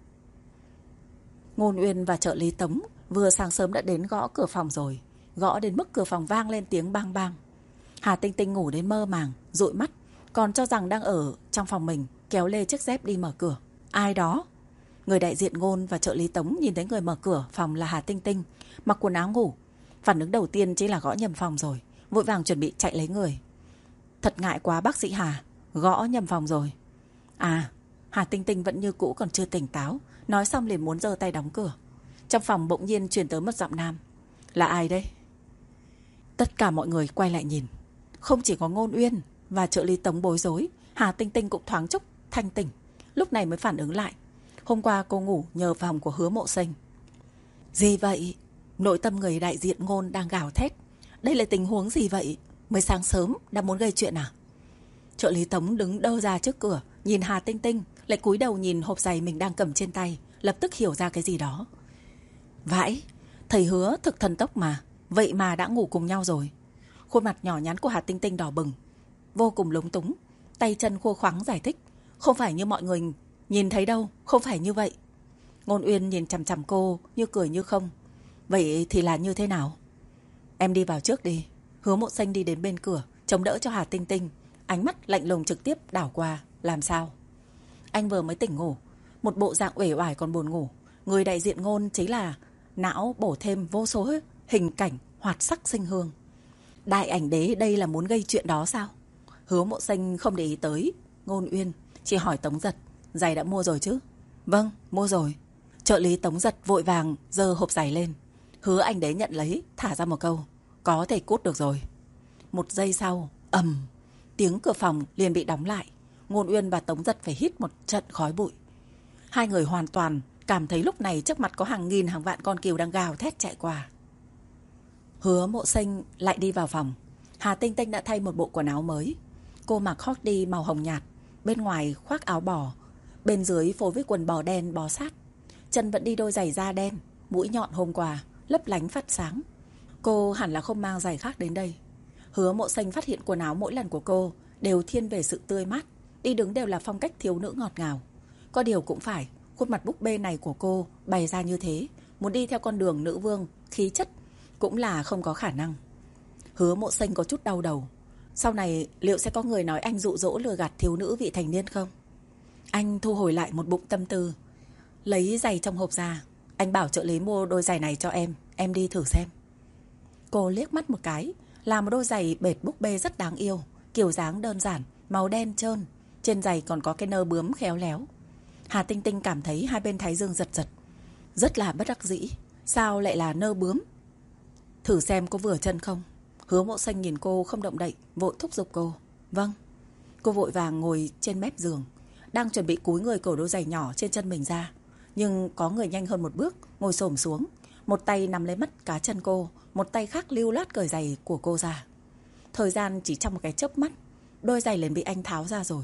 Ngôn Uyên và trợ lý Tống vừa sáng sớm đã đến gõ cửa phòng rồi, gõ đến mức cửa phòng vang lên tiếng bang bang. Hà Tinh Tinh ngủ đến mơ màng, dụi mắt, còn cho rằng đang ở trong phòng mình, kéo lê chiếc dép đi mở cửa. Ai đó? Người đại diện Ngôn và trợ lý Tống nhìn thấy người mở cửa phòng là Hà Tinh Tinh, mặc quần áo ngủ. Phản ứng đầu tiên chính là gõ nhầm phòng rồi, vội vàng chuẩn bị chạy lấy người. Thật ngại quá bác sĩ Hà, gõ nhầm phòng rồi. À, Hà Tinh Tinh vẫn như cũ còn chưa tỉnh táo, nói xong liền muốn giơ tay đóng cửa. Trong phòng bỗng nhiên truyền tới một giọng nam. Là ai đây? Tất cả mọi người quay lại nhìn. Không chỉ có Ngôn Uyên và trợ lý Tống bối rối, Hà Tinh Tinh cũng thoáng chốc thanh tỉnh, lúc này mới phản ứng lại. Hôm qua cô ngủ nhờ phòng của Hứa Mộ Xanh. Gì vậy? Nội tâm người đại diện Ngôn đang gào thét. Đây là tình huống gì vậy? Mới sáng sớm đã muốn gây chuyện à? Trợ lý Tống đứng đơ ra trước cửa, nhìn Hà Tinh Tinh, lại cúi đầu nhìn hộp giày mình đang cầm trên tay, lập tức hiểu ra cái gì đó. Vãi, thầy Hứa thực thần tốc mà, vậy mà đã ngủ cùng nhau rồi. Khuôn mặt nhỏ nhắn của Hà Tinh Tinh đỏ bừng, vô cùng lúng túng, tay chân khô khoắng giải thích. Không phải như mọi người nhìn thấy đâu, không phải như vậy. Ngôn Uyên nhìn chằm chằm cô như cười như không. Vậy thì là như thế nào? Em đi vào trước đi. Hứa Mộ Xanh đi đến bên cửa, chống đỡ cho Hà Tinh Tinh, ánh mắt lạnh lùng trực tiếp đảo qua. Làm sao? Anh vừa mới tỉnh ngủ, một bộ dạng uể oải còn buồn ngủ. Người đại diện Ngôn chính là não bổ thêm vô số hình cảnh hoạt sắc sinh hương. Đại ảnh đế đây là muốn gây chuyện đó sao? Hứa Mộ Xanh không để ý tới Ngôn Uyên, chỉ hỏi Tống Giật. Giày đã mua rồi chứ? Vâng, mua rồi. Trợ lý Tống Giật vội vàng giơ hộp giày lên. Hứa ảnh đế nhận lấy, thả ra một câu. Có thể cút được rồi. Một giây sau, ầm, tiếng cửa phòng liền bị đóng lại. Ngôn Uyên và Tống Giật phải hít một trận khói bụi. Hai người hoàn toàn cảm thấy lúc này trước mặt có hàng nghìn hàng vạn con cừu đang gào thét chạy qua. Hứa Mộ Xanh lại đi vào phòng. Hà Tinh Tinh đã thay một bộ quần áo mới. Cô mặc hoodie màu hồng nhạt, bên ngoài khoác áo bò, bên dưới phối với quần bò đen bó sát. Chân vẫn đi đôi giày da đen, mũi nhọn hôm qua lấp lánh phát sáng. Cô hẳn là không mang giày khác đến đây. Hứa Mộ Xanh phát hiện quần áo mỗi lần của cô đều thiên về sự tươi mát, đi đứng đều là phong cách thiếu nữ ngọt ngào. Có điều cũng phải, khuôn mặt búp bê này của cô bày ra như thế, muốn đi theo con đường nữ vương, khí chất cũng là không có khả năng. Hứa Mộ Sinh có chút đau đầu. Sau này liệu sẽ có người nói anh dụ dỗ lừa gạt thiếu nữ vị thành niên không? Anh thu hồi lại một bụng tâm tư, lấy giày trong hộp ra. Anh bảo trợ lý mua đôi giày này cho em đi thử xem. Cô liếc mắt một cái, là một đôi giày bệt búp bê rất đáng yêu, kiểu dáng đơn giản, màu đen trơn. Trên giày còn có cái nơ bướm khéo léo. Hà Tinh Tinh cảm thấy hai bên thái dương giật giật, rất là bất đắc dĩ. Sao lại là nơ bướm? Thử xem có vừa chân không? Hứa Mộ Sinh nhìn cô không động đậy, vội thúc giục cô. Vâng. Cô vội vàng ngồi trên mép giường, đang chuẩn bị cúi người cởi đôi giày nhỏ trên chân mình ra. Nhưng có người nhanh hơn một bước, ngồi xổm xuống, một tay nắm lấy mắt cá chân cô, một tay khác lưu loát cởi giày của cô ra. Thời gian chỉ trong một cái chớp mắt, đôi giày liền bị anh tháo ra rồi.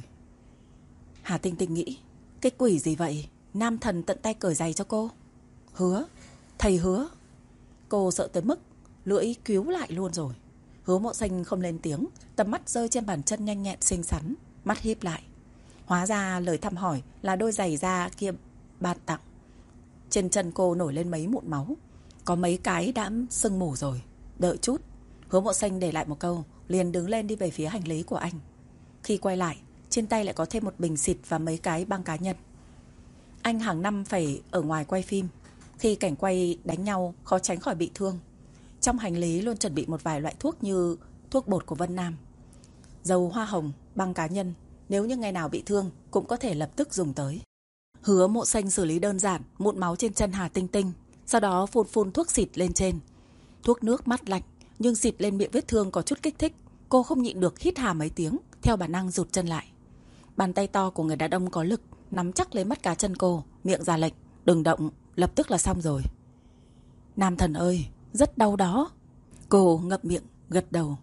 Hà Tinh Tinh nghĩ, cái quỷ gì vậy? Nam thần tận tay cởi giày cho cô. Hứa, thầy Hứa. Cô sợ tới mức lưỡi cứu lại luôn rồi. Hứa Mộ Sinh không lên tiếng, tầm mắt rơi trên bàn chân nhanh nhẹn xinh xắn, mắt híp lại. Hóa ra lời thăm hỏi là đôi giày da kia bạn tặng. Trên chân cô nổi lên mấy mụn máu, có mấy cái đã sưng mủ rồi. Đợi chút. Hứa Mộ Sinh để lại một câu, liền đứng lên đi về phía hành lý của anh. Khi quay lại, trên tay lại có thêm một bình xịt và mấy cái băng cá nhân. Anh hàng năm phải ở ngoài quay phim, khi cảnh quay đánh nhau khó tránh khỏi bị thương. Trong hành lý luôn chuẩn bị một vài loại thuốc như thuốc bột của Vân Nam, dầu hoa hồng, băng cá nhân. Nếu như ngày nào bị thương cũng có thể lập tức dùng tới. Hứa Mộ Sinh xử lý đơn giản mụn máu trên chân Hà Tinh Tinh, sau đó phun thuốc xịt lên trên. Thuốc nước mát lạnh, nhưng xịt lên miệng vết thương có chút kích thích. Cô không nhịn được hít hà mấy tiếng, theo bản năng rụt chân lại. Bàn tay to của người đàn ông có lực nắm chắc lấy mắt cá chân cô, miệng ra lệnh, đừng động, lập tức là xong rồi. Nam thần ơi, rất đau đó. Cô ngậm miệng, gật đầu,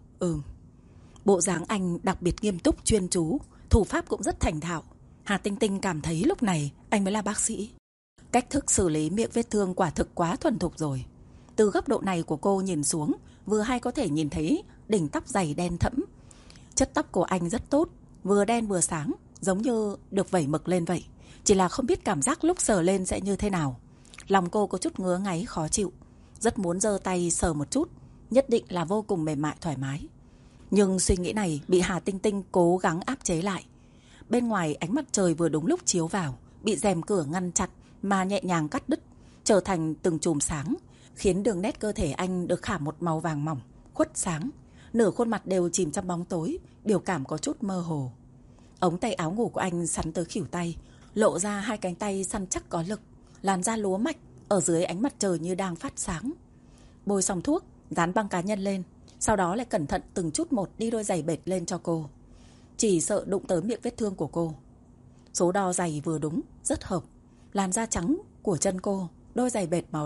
Bộ dáng anh đặc biệt nghiêm túc, chuyên chú, thủ pháp cũng rất thành thạo. Hà Tinh Tinh cảm thấy lúc này anh mới là bác sĩ. Cách thức xử lý miệng vết thương quả thực quá thuần thục rồi. Từ góc độ này của cô nhìn xuống, vừa hay có thể nhìn thấy đỉnh tóc dày đen thẫm. Chất tóc của anh rất tốt, vừa đen vừa sáng, giống như được vẩy mực lên vậy. Chỉ là không biết cảm giác lúc sờ lên sẽ như thế nào. Lòng cô có chút ngứa ngáy khó chịu, rất muốn giơ tay sờ một chút, nhất định là vô cùng mềm mại thoải mái. Nhưng suy nghĩ này bị Hà Tinh Tinh cố gắng áp chế lại. Bên ngoài ánh mặt trời vừa đúng lúc chiếu vào, bị rèm cửa ngăn chặn mà nhẹ nhàng cắt đứt, trở thành từng chùm sáng, khiến đường nét cơ thể anh được khảm một màu vàng mỏng, khuất sáng. Nửa khuôn mặt đều chìm trong bóng tối, biểu cảm có chút mơ hồ. Ống tay áo ngủ của anh sắn tới khuỷu tay, lộ ra hai cánh tay săn chắc có lực, làn da lúa mạch ở dưới ánh mặt trời như đang phát sáng. Bôi xong thuốc, dán băng cá nhân lên, sau đó lại cẩn thận từng chút một đi đôi giày bệt lên cho cô. Chỉ sợ đụng tới miệng vết thương của cô. Số đo giày vừa đúng, rất hợp. Làn da trắng của chân cô, đôi giày bệt màu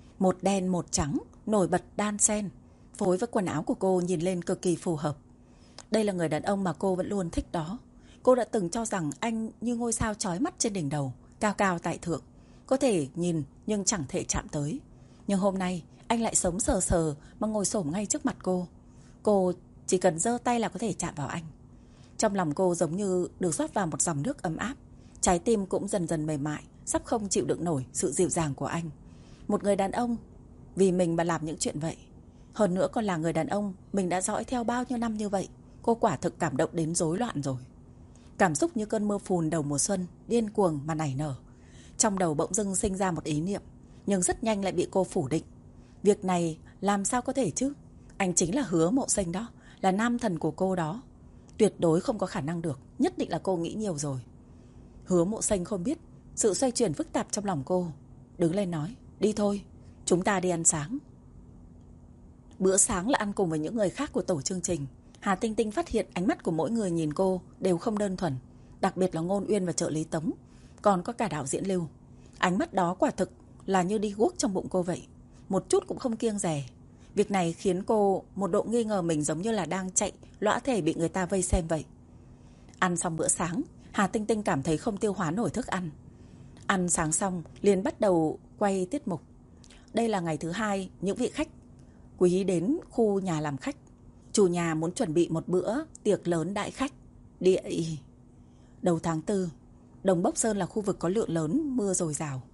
đen một trắng, nổi bật đan xen, phối với quần áo của cô nhìn lên cực kỳ phù hợp. Đây là người đàn ông mà cô vẫn luôn thích đó. Cô đã từng cho rằng anh như ngôi sao chói mắt trên đỉnh đầu, cao cao tại thượng, có thể nhìn nhưng chẳng thể chạm tới. Nhưng hôm nay anh lại sống sờ sờ mà ngồi xổm ngay trước mặt cô. Cô chỉ cần giơ tay là có thể chạm vào anh. Trong lòng cô giống như được rót vào một dòng nước ấm áp. Trái tim cũng dần dần mềm mại, sắp không chịu đựng nổi sự dịu dàng của anh. Một người đàn ông vì mình mà làm những chuyện vậy. Hơn nữa còn là người đàn ông mình đã dõi theo bao nhiêu năm như vậy. Cô quả thực cảm động đến rối loạn rồi. Cảm xúc như cơn mưa phùn đầu mùa xuân, điên cuồng mà nảy nở. Trong đầu bỗng dưng sinh ra một ý niệm, nhưng rất nhanh lại bị cô phủ định. Việc này làm sao có thể chứ? Anh chính là Hứa Mộ Sinh đó, là nam thần của cô đó. Tuyệt đối không có khả năng được, nhất định là cô nghĩ nhiều rồi. Hứa Mộ Sinh không biết sự xoay chuyển phức tạp trong lòng cô, đứng lên nói, đi thôi, chúng ta đi ăn sáng. Bữa sáng là ăn cùng với những người khác của tổ chương trình. Hà Tinh Tinh phát hiện ánh mắt của mỗi người nhìn cô đều không đơn thuần, đặc biệt là Ngôn Uyên và trợ lý Tống, còn có cả đạo diễn Lưu. Ánh mắt đó quả thực là như đi guốc trong bụng cô vậy, một chút cũng không kiêng dè. Việc này khiến cô một độ nghi ngờ mình giống như là đang chạy lõa thể bị người ta vây xem vậy. Ăn xong bữa sáng, Hà Tinh Tinh cảm thấy không tiêu hóa nổi thức ăn. Ăn sáng xong liền bắt đầu quay tiết mục. Đây là ngày thứ hai những vị khách quý đến khu nhà làm khách. Chủ nhà muốn chuẩn bị một bữa tiệc lớn đại khách. Địa đầu tháng 4, Đồng Bốc Sơn là khu vực có lượng lớn mưa dồi dào.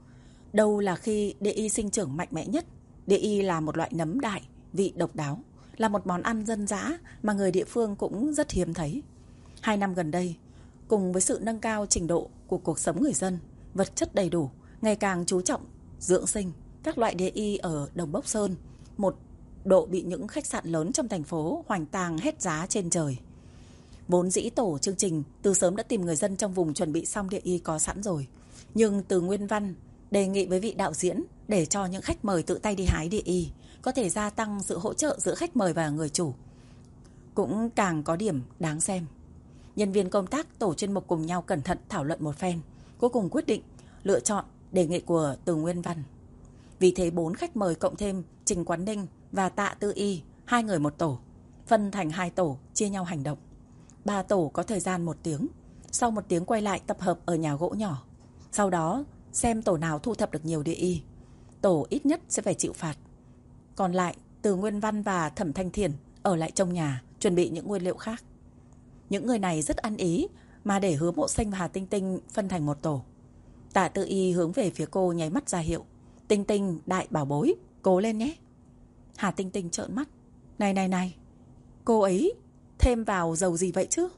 Đâu là khi địa y sinh trưởng mạnh mẽ nhất. Địa y là một loại nấm đại, vị độc đáo, là một món ăn dân dã mà người địa phương cũng rất hiếm thấy. 2 năm gần đây, cùng với sự nâng cao trình độ của cuộc sống người dân, vật chất đầy đủ, ngày càng chú trọng dưỡng sinh, các loại địa y ở Đồng Bốc Sơn, một độ bị những khách sạn lớn trong thành phố hoành tàng hết giá trên trời. Vốn dĩ tổ chương trình từ sớm đã tìm người dân trong vùng chuẩn bị xong địa y có sẵn rồi. Nhưng từ nguyên văn đề nghị với vị đạo diễn để cho những khách mời tự tay đi hái địa y, có thể gia tăng sự hỗ trợ giữa khách mời và người chủ. Cũng càng có điểm đáng xem. Nhân viên công tác tổ chuyên mục cùng nhau cẩn thận thảo luận một phen, cuối cùng quyết định lựa chọn đề nghị của từ nguyên văn. Vì thế 4 khách mời cộng thêm Trình Quán Ninh và Tạ Tư Y, 2 người một tổ, phân thành 2 tổ chia nhau hành động. 3 tổ có thời gian 1 tiếng. Sau 1 tiếng quay lại tập hợp ở nhà gỗ nhỏ. Sau đó xem tổ nào thu thập được nhiều địa y, tổ ít nhất sẽ phải chịu phạt. Còn lại Từ Nguyên Văn và Thẩm Thanh Thiền ở lại trong nhà chuẩn bị những nguyên liệu khác. Những người này rất ăn ý mà để Hứa Mộ Xanh và Hà Tinh Tinh phân thành một tổ. Tạ Tư Y hướng về phía cô nháy mắt ra hiệu. Tinh Tinh, đại bảo bối, cố lên nhé. Hà Tinh Tinh trợn mắt. Này, cô ấy thêm vào dầu gì vậy chứ?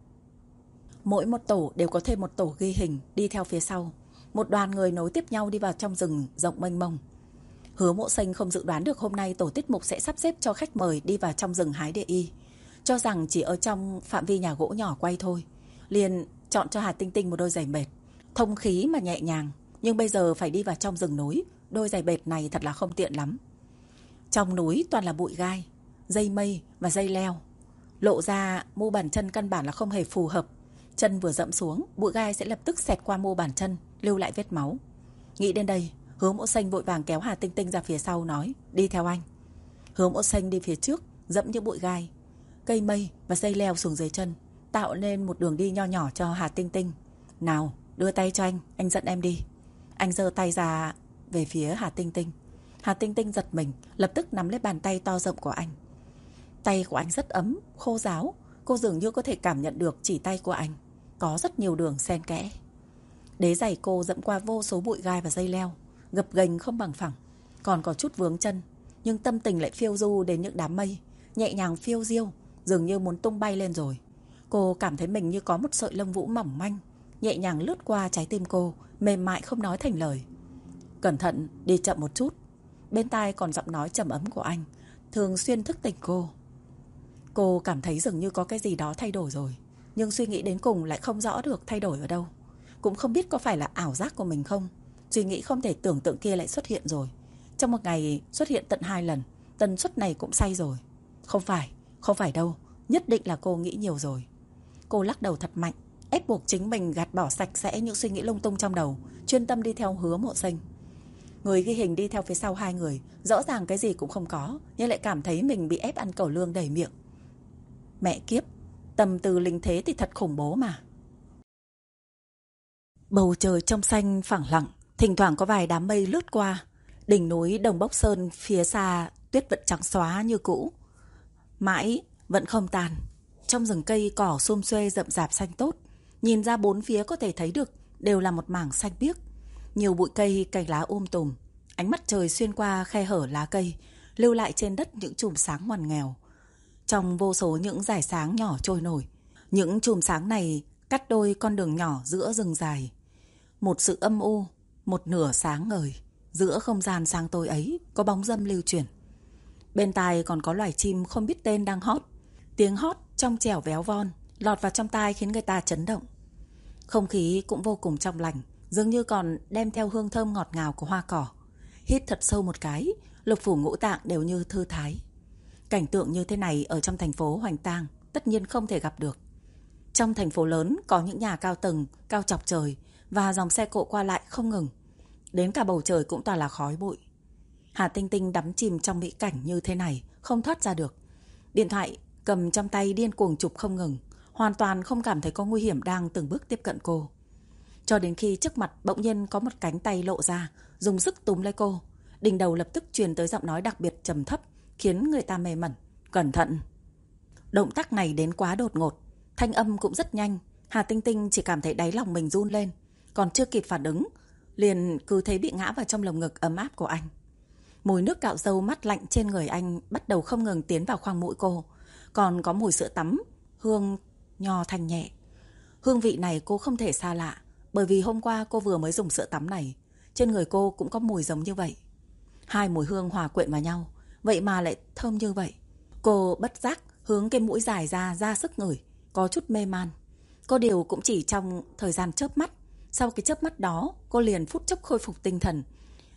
Mỗi một tổ đều có thêm một tổ ghi hình đi theo phía sau. Một đoàn người nối tiếp nhau đi vào trong rừng rộng mênh mông. Hứa Mộ Xanh không dự đoán được hôm nay tổ tiết mục sẽ sắp xếp cho khách mời đi vào trong rừng hái địa y. Cho rằng chỉ ở trong phạm vi nhà gỗ nhỏ quay thôi. Liền chọn cho Hà Tinh Tinh một đôi giày bệt, thông khí mà nhẹ nhàng. Nhưng bây giờ phải đi vào trong rừng núi, đôi giày bệt này thật là không tiện lắm. Trong núi toàn là bụi gai, dây mây và dây leo. Lộ ra mu bàn chân căn bản là không hề phù hợp. Chân vừa dẫm xuống, bụi gai sẽ lập tức xẹt qua mu bàn chân, lưu lại vết máu. Nghĩ đến đây, Hứa Mộ Xanh vội vàng kéo Hà Tinh Tinh ra phía sau nói, đi theo anh. Hứa Mộ Xanh đi phía trước, dẫm những bụi gai, cây mây và dây leo xuống dưới chân, tạo nên một đường đi nho nhỏ cho Hà Tinh Tinh. Nào, đưa tay cho anh dẫn em đi. Anh giơ tay ra về phía Hà Tinh Tinh. Hà Tinh Tinh giật mình, lập tức nắm lấy bàn tay to rộng của anh. Tay của anh rất ấm, khô ráo. Cô dường như có thể cảm nhận được chỉ tay của anh có rất nhiều đường xen kẽ. Đế giày cô dẫm qua vô số bụi gai và dây leo, gập ghềnh không bằng phẳng, còn có chút vướng chân. Nhưng tâm tình lại phiêu du đến những đám mây, nhẹ nhàng phiêu diêu, dường như muốn tung bay lên rồi. Cô cảm thấy mình như có một sợi lông vũ mỏng manh nhẹ nhàng lướt qua trái tim cô, mềm mại không nói thành lời. Cẩn thận, đi chậm một chút. Bên tai còn giọng nói trầm ấm của anh, thường xuyên thức tỉnh cô. Cô cảm thấy dường như có cái gì đó thay đổi rồi, nhưng suy nghĩ đến cùng lại không rõ được thay đổi ở đâu. Cũng không biết có phải là ảo giác của mình không. Suy nghĩ không thể tưởng tượng kia lại xuất hiện rồi. Trong một ngày xuất hiện tận 2 lần, tần suất này cũng say rồi. Không phải đâu, nhất định là cô nghĩ nhiều rồi. Cô lắc đầu thật mạnh, ép buộc chính mình gạt bỏ sạch sẽ những suy nghĩ lung tung trong đầu, chuyên tâm đi theo Hứa Mộ Xanh. Người ghi hình đi theo phía sau 2 người, rõ ràng cái gì cũng không có, nhưng lại cảm thấy mình bị ép ăn cẩu lương đầy miệng. Mẹ kiếp, tầm từ linh thế thì thật khủng bố mà. Bầu trời trong xanh phẳng lặng, thỉnh thoảng có vài đám mây lướt qua. Đỉnh núi Đồng Bốc Sơn phía xa tuyết vẫn trắng xóa như cũ, mãi vẫn không tàn. Trong rừng cây cỏ sum xuê rậm rạp xanh tốt, nhìn ra 4 phía có thể thấy được đều là một mảng xanh biếc. Nhiều bụi cây, cành lá tùm. Ánh mặt trời xuyên qua khe hở lá cây, lưu lại trên đất những chùm sáng ngoằn nghèo. Trong vô số những dải sáng nhỏ trôi nổi, những chùm sáng này cắt đôi con đường nhỏ giữa rừng dài. Một sự âm u, một nửa sáng ngời. Giữa không gian sáng tối ấy có bóng dâm lưu chuyển. Bên tai còn có loài chim không biết tên đang hót. Tiếng hót trong trẻo véo von lọt vào trong tai khiến người ta chấn động. Không khí cũng vô cùng trong lành, dường như còn đem theo hương thơm ngọt ngào của hoa cỏ. Hít thật sâu một cái, lục phủ ngũ tạng đều như thư thái. Cảnh tượng như thế này ở trong thành phố hoành tang tất nhiên không thể gặp được. Trong thành phố lớn có những nhà cao tầng, cao chọc trời và dòng xe cộ qua lại không ngừng. Đến cả bầu trời cũng toàn là khói bụi. Hà Tinh Tinh đắm chìm trong mỹ cảnh như thế này, không thoát ra được. Điện thoại cầm trong tay điên cuồng chụp không ngừng, hoàn toàn không cảm thấy có nguy hiểm đang từng bước tiếp cận cô. Cho đến khi trước mặt bỗng nhiên có một cánh tay lộ ra, dùng sức túm lấy cô. Đỉnh đầu lập tức truyền tới giọng nói đặc biệt trầm thấp, khiến người ta mê mẩn. Cẩn thận! Động tác này đến quá đột ngột, thanh âm cũng rất nhanh. Hà Tinh Tinh chỉ cảm thấy đáy lòng mình run lên. Còn chưa kịp phản ứng, liền cứ thế bị ngã vào trong lồng ngực ấm áp của anh. Mùi nước cạo râu mát lạnh trên người anh bắt đầu không ngừng tiến vào khoang mũi cô. Còn có mùi sữa tắm, hương nho thanh nhẹ. Hương vị này cô không thể xa lạ, bởi vì hôm qua cô vừa mới dùng sữa tắm này. Trên người cô cũng có mùi giống như vậy. Hai mùi hương hòa quyện vào nhau, vậy mà lại thơm như vậy. Cô bất giác hướng cái mũi dài ra sức ngửi, có chút mê man. Có điều cũng chỉ trong thời gian chớp mắt. Sau cái chớp mắt đó, cô liền phút chốc khôi phục tinh thần,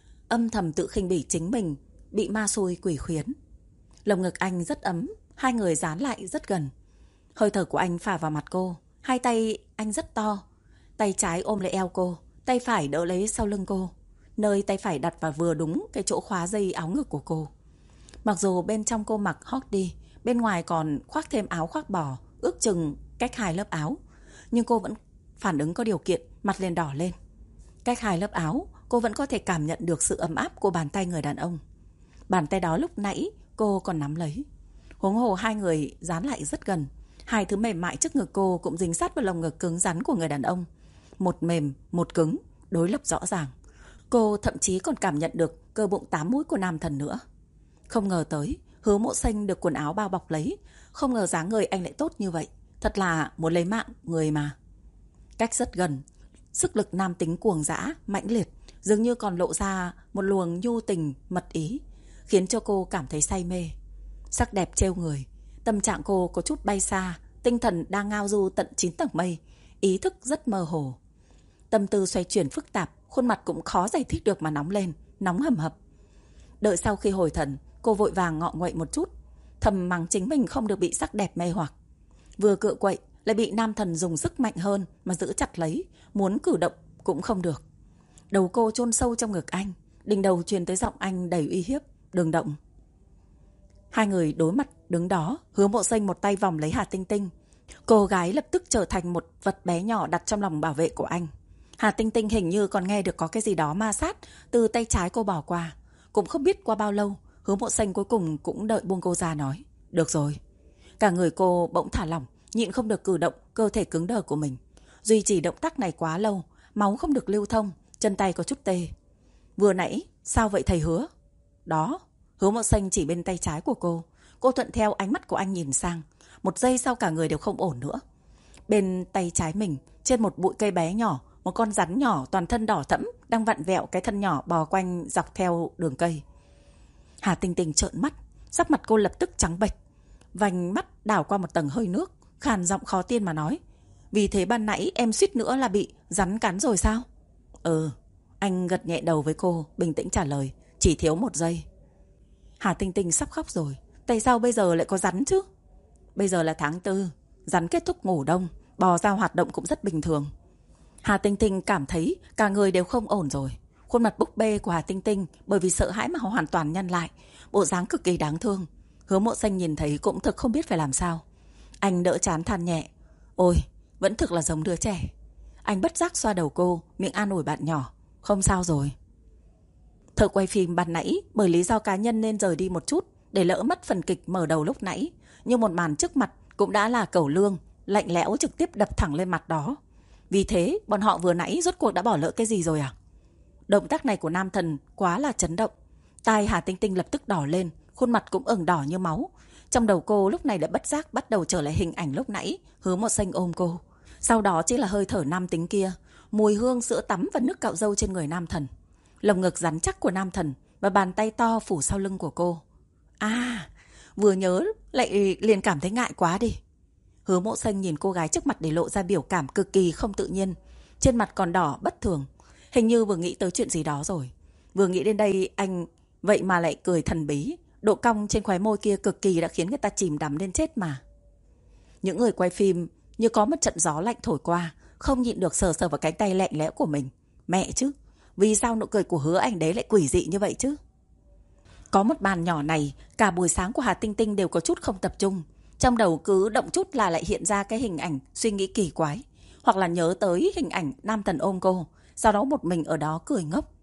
âm thầm tự khinh bỉ chính mình bị ma xui quỷ khiến. Lồng ngực anh rất ấm, hai người dán lại rất gần. Hơi thở của anh phả vào mặt cô, hai tay anh rất to. Tay trái ôm lấy eo cô, tay phải đỡ lấy sau lưng cô. Nơi tay phải đặt vào vừa đúng cái chỗ khóa dây áo ngực của cô. Mặc dù bên trong cô mặc hot đi, bên ngoài còn khoác thêm áo khoác bò, ước chừng cách 2 lớp áo, nhưng cô vẫn phản ứng có điều kiện, mặt liền đỏ lên. Cách 2 lớp áo, cô vẫn có thể cảm nhận được sự ấm áp của bàn tay người đàn ông. Bàn tay đó lúc nãy cô còn nắm lấy. Huống hồ hai người dán lại rất gần. Hai thứ mềm mại trước ngực cô cũng dính sát vào lồng ngực cứng rắn của người đàn ông. Một mềm, một cứng, đối lập rõ ràng. Cô thậm chí còn cảm nhận được cơ bụng 8 múi của nam thần nữa. Không ngờ tới, Hứa Mộ Xanh được quần áo bao bọc lấy. Không ngờ dáng người anh lại tốt như vậy. Thật là muốn lấy mạng người mà. Cách rất gần, sức lực nam tính cuồng dã, mãnh liệt, dường như còn lộ ra một luồng nhu tình, mật ý, khiến cho cô cảm thấy say mê. Sắc đẹp trêu người, tâm trạng cô có chút bay xa, tinh thần đang ngao du tận 9 tầng mây, ý thức rất mơ hồ. Tâm tư xoay chuyển phức tạp, khuôn mặt cũng khó giải thích được mà nóng lên, nóng hầm hập. Đợi sau khi hồi thần, cô vội vàng ngọ nguậy một chút, thầm mắng chính mình không được bị sắc đẹp mê hoặc. Vừa cựa quậy lại bị nam thần dùng sức mạnh hơn mà giữ chặt lấy, muốn cử động cũng không được. Đầu cô chôn sâu trong ngực anh, đỉnh đầu truyền tới giọng anh đầy uy hiếp, đừng động. Hai người đối mặt đứng đó, Hứa Mộ Xanh một tay vòng lấy Hà Tinh Tinh. Cô gái lập tức trở thành một vật bé nhỏ đặt trong lòng bảo vệ của anh. Hà Tinh Tinh hình như còn nghe được có cái gì đó ma sát từ tay trái cô bỏ qua. Cũng không biết qua bao lâu, Hứa Mộ Xanh cuối cùng cũng đợi buông cô ra nói, được rồi. Cả người cô bỗng thả lỏng, nhịn không được cử động cơ thể cứng đờ của mình. Duy trì động tác này quá lâu, máu không được lưu thông, chân tay có chút tê. Vừa nãy, sao vậy thầy Hứa? Đó, Hứa Mộ Xanh chỉ bên tay trái của cô. Cô thuận theo ánh mắt của anh nhìn sang. Một giây sau cả người đều không ổn nữa. Bên tay trái mình, trên một bụi cây bé nhỏ, một con rắn nhỏ toàn thân đỏ thẫm đang vặn vẹo cái thân nhỏ bò quanh dọc theo đường cây. Hà Tinh Tinh trợn mắt, sắc mặt cô lập tức trắng bệch, vành mắt đảo qua một tầng hơi nước, khàn giọng khó tin mà nói, vì thế ban nãy em suýt nữa là bị rắn cắn rồi sao? Ừ, anh gật nhẹ đầu với cô, bình tĩnh trả lời, chỉ thiếu 1 giây. Hà Tinh Tinh sắp khóc rồi, tại sao bây giờ lại có rắn chứ? Bây giờ là tháng 4, rắn kết thúc ngủ đông, bò ra hoạt động cũng rất bình thường. Hà Tinh Tinh cảm thấy cả người đều không ổn rồi. Khuôn mặt búp bê của Hà Tinh Tinh bởi vì sợ hãi mà hoàn toàn nhăn lại, bộ dáng cực kỳ đáng thương. Hứa Mộ Xanh nhìn thấy cũng thực không biết phải làm sao. Anh đỡ trán than nhẹ, ôi, vẫn thực là giống đứa trẻ. Anh bất giác xoa đầu cô, miệng an ủi bạn nhỏ, không sao rồi. Thợ quay phim ban nãy bởi lý do cá nhân nên rời đi một chút, để lỡ mất phần kịch mở đầu lúc nãy. Nhưng một màn trước mặt cũng đã là cẩu lương, lạnh lẽo trực tiếp đập thẳng lên mặt đó. Vì thế bọn họ vừa nãy rốt cuộc đã bỏ lỡ cái gì rồi à? Động tác này của nam thần quá là chấn động. Tai Hà Tinh Tinh lập tức đỏ lên, khuôn mặt cũng ửng đỏ như máu. Trong đầu cô lúc này đã bất giác bắt đầu trở lại hình ảnh lúc nãy Hứa Mộ Xanh ôm cô. Sau đó chính là hơi thở nam tính kia, mùi hương sữa tắm và nước cạo râu trên người nam thần, lồng ngực rắn chắc của nam thần và bàn tay to phủ sau lưng của cô. À, vừa nhớ lại liền cảm thấy ngại quá đi. Hứa Mộ Xanh nhìn cô gái trước mặt để lộ ra biểu cảm cực kỳ không tự nhiên, trên mặt còn đỏ bất thường, hình như vừa nghĩ tới chuyện gì đó rồi. Vừa nghĩ đến đây anh vậy mà lại cười thần bí, độ cong trên khóe môi kia cực kỳ đã khiến người ta chìm đắm đến chết mà. Những người quay phim như có một trận gió lạnh thổi qua, không nhịn được sờ sờ vào cánh tay lạnh lẽo của mình. Mẹ chứ, vì sao nụ cười của Hứa Ảnh Đế lại quỷ dị như vậy chứ? Có một màn nhỏ này, cả buổi sáng của Hà Tinh Tinh đều có chút không tập trung. Trong đầu cứ động chút là lại hiện ra cái hình ảnh suy nghĩ kỳ quái, hoặc là nhớ tới hình ảnh nam thần ôm cô, sau đó một mình ở đó cười ngốc.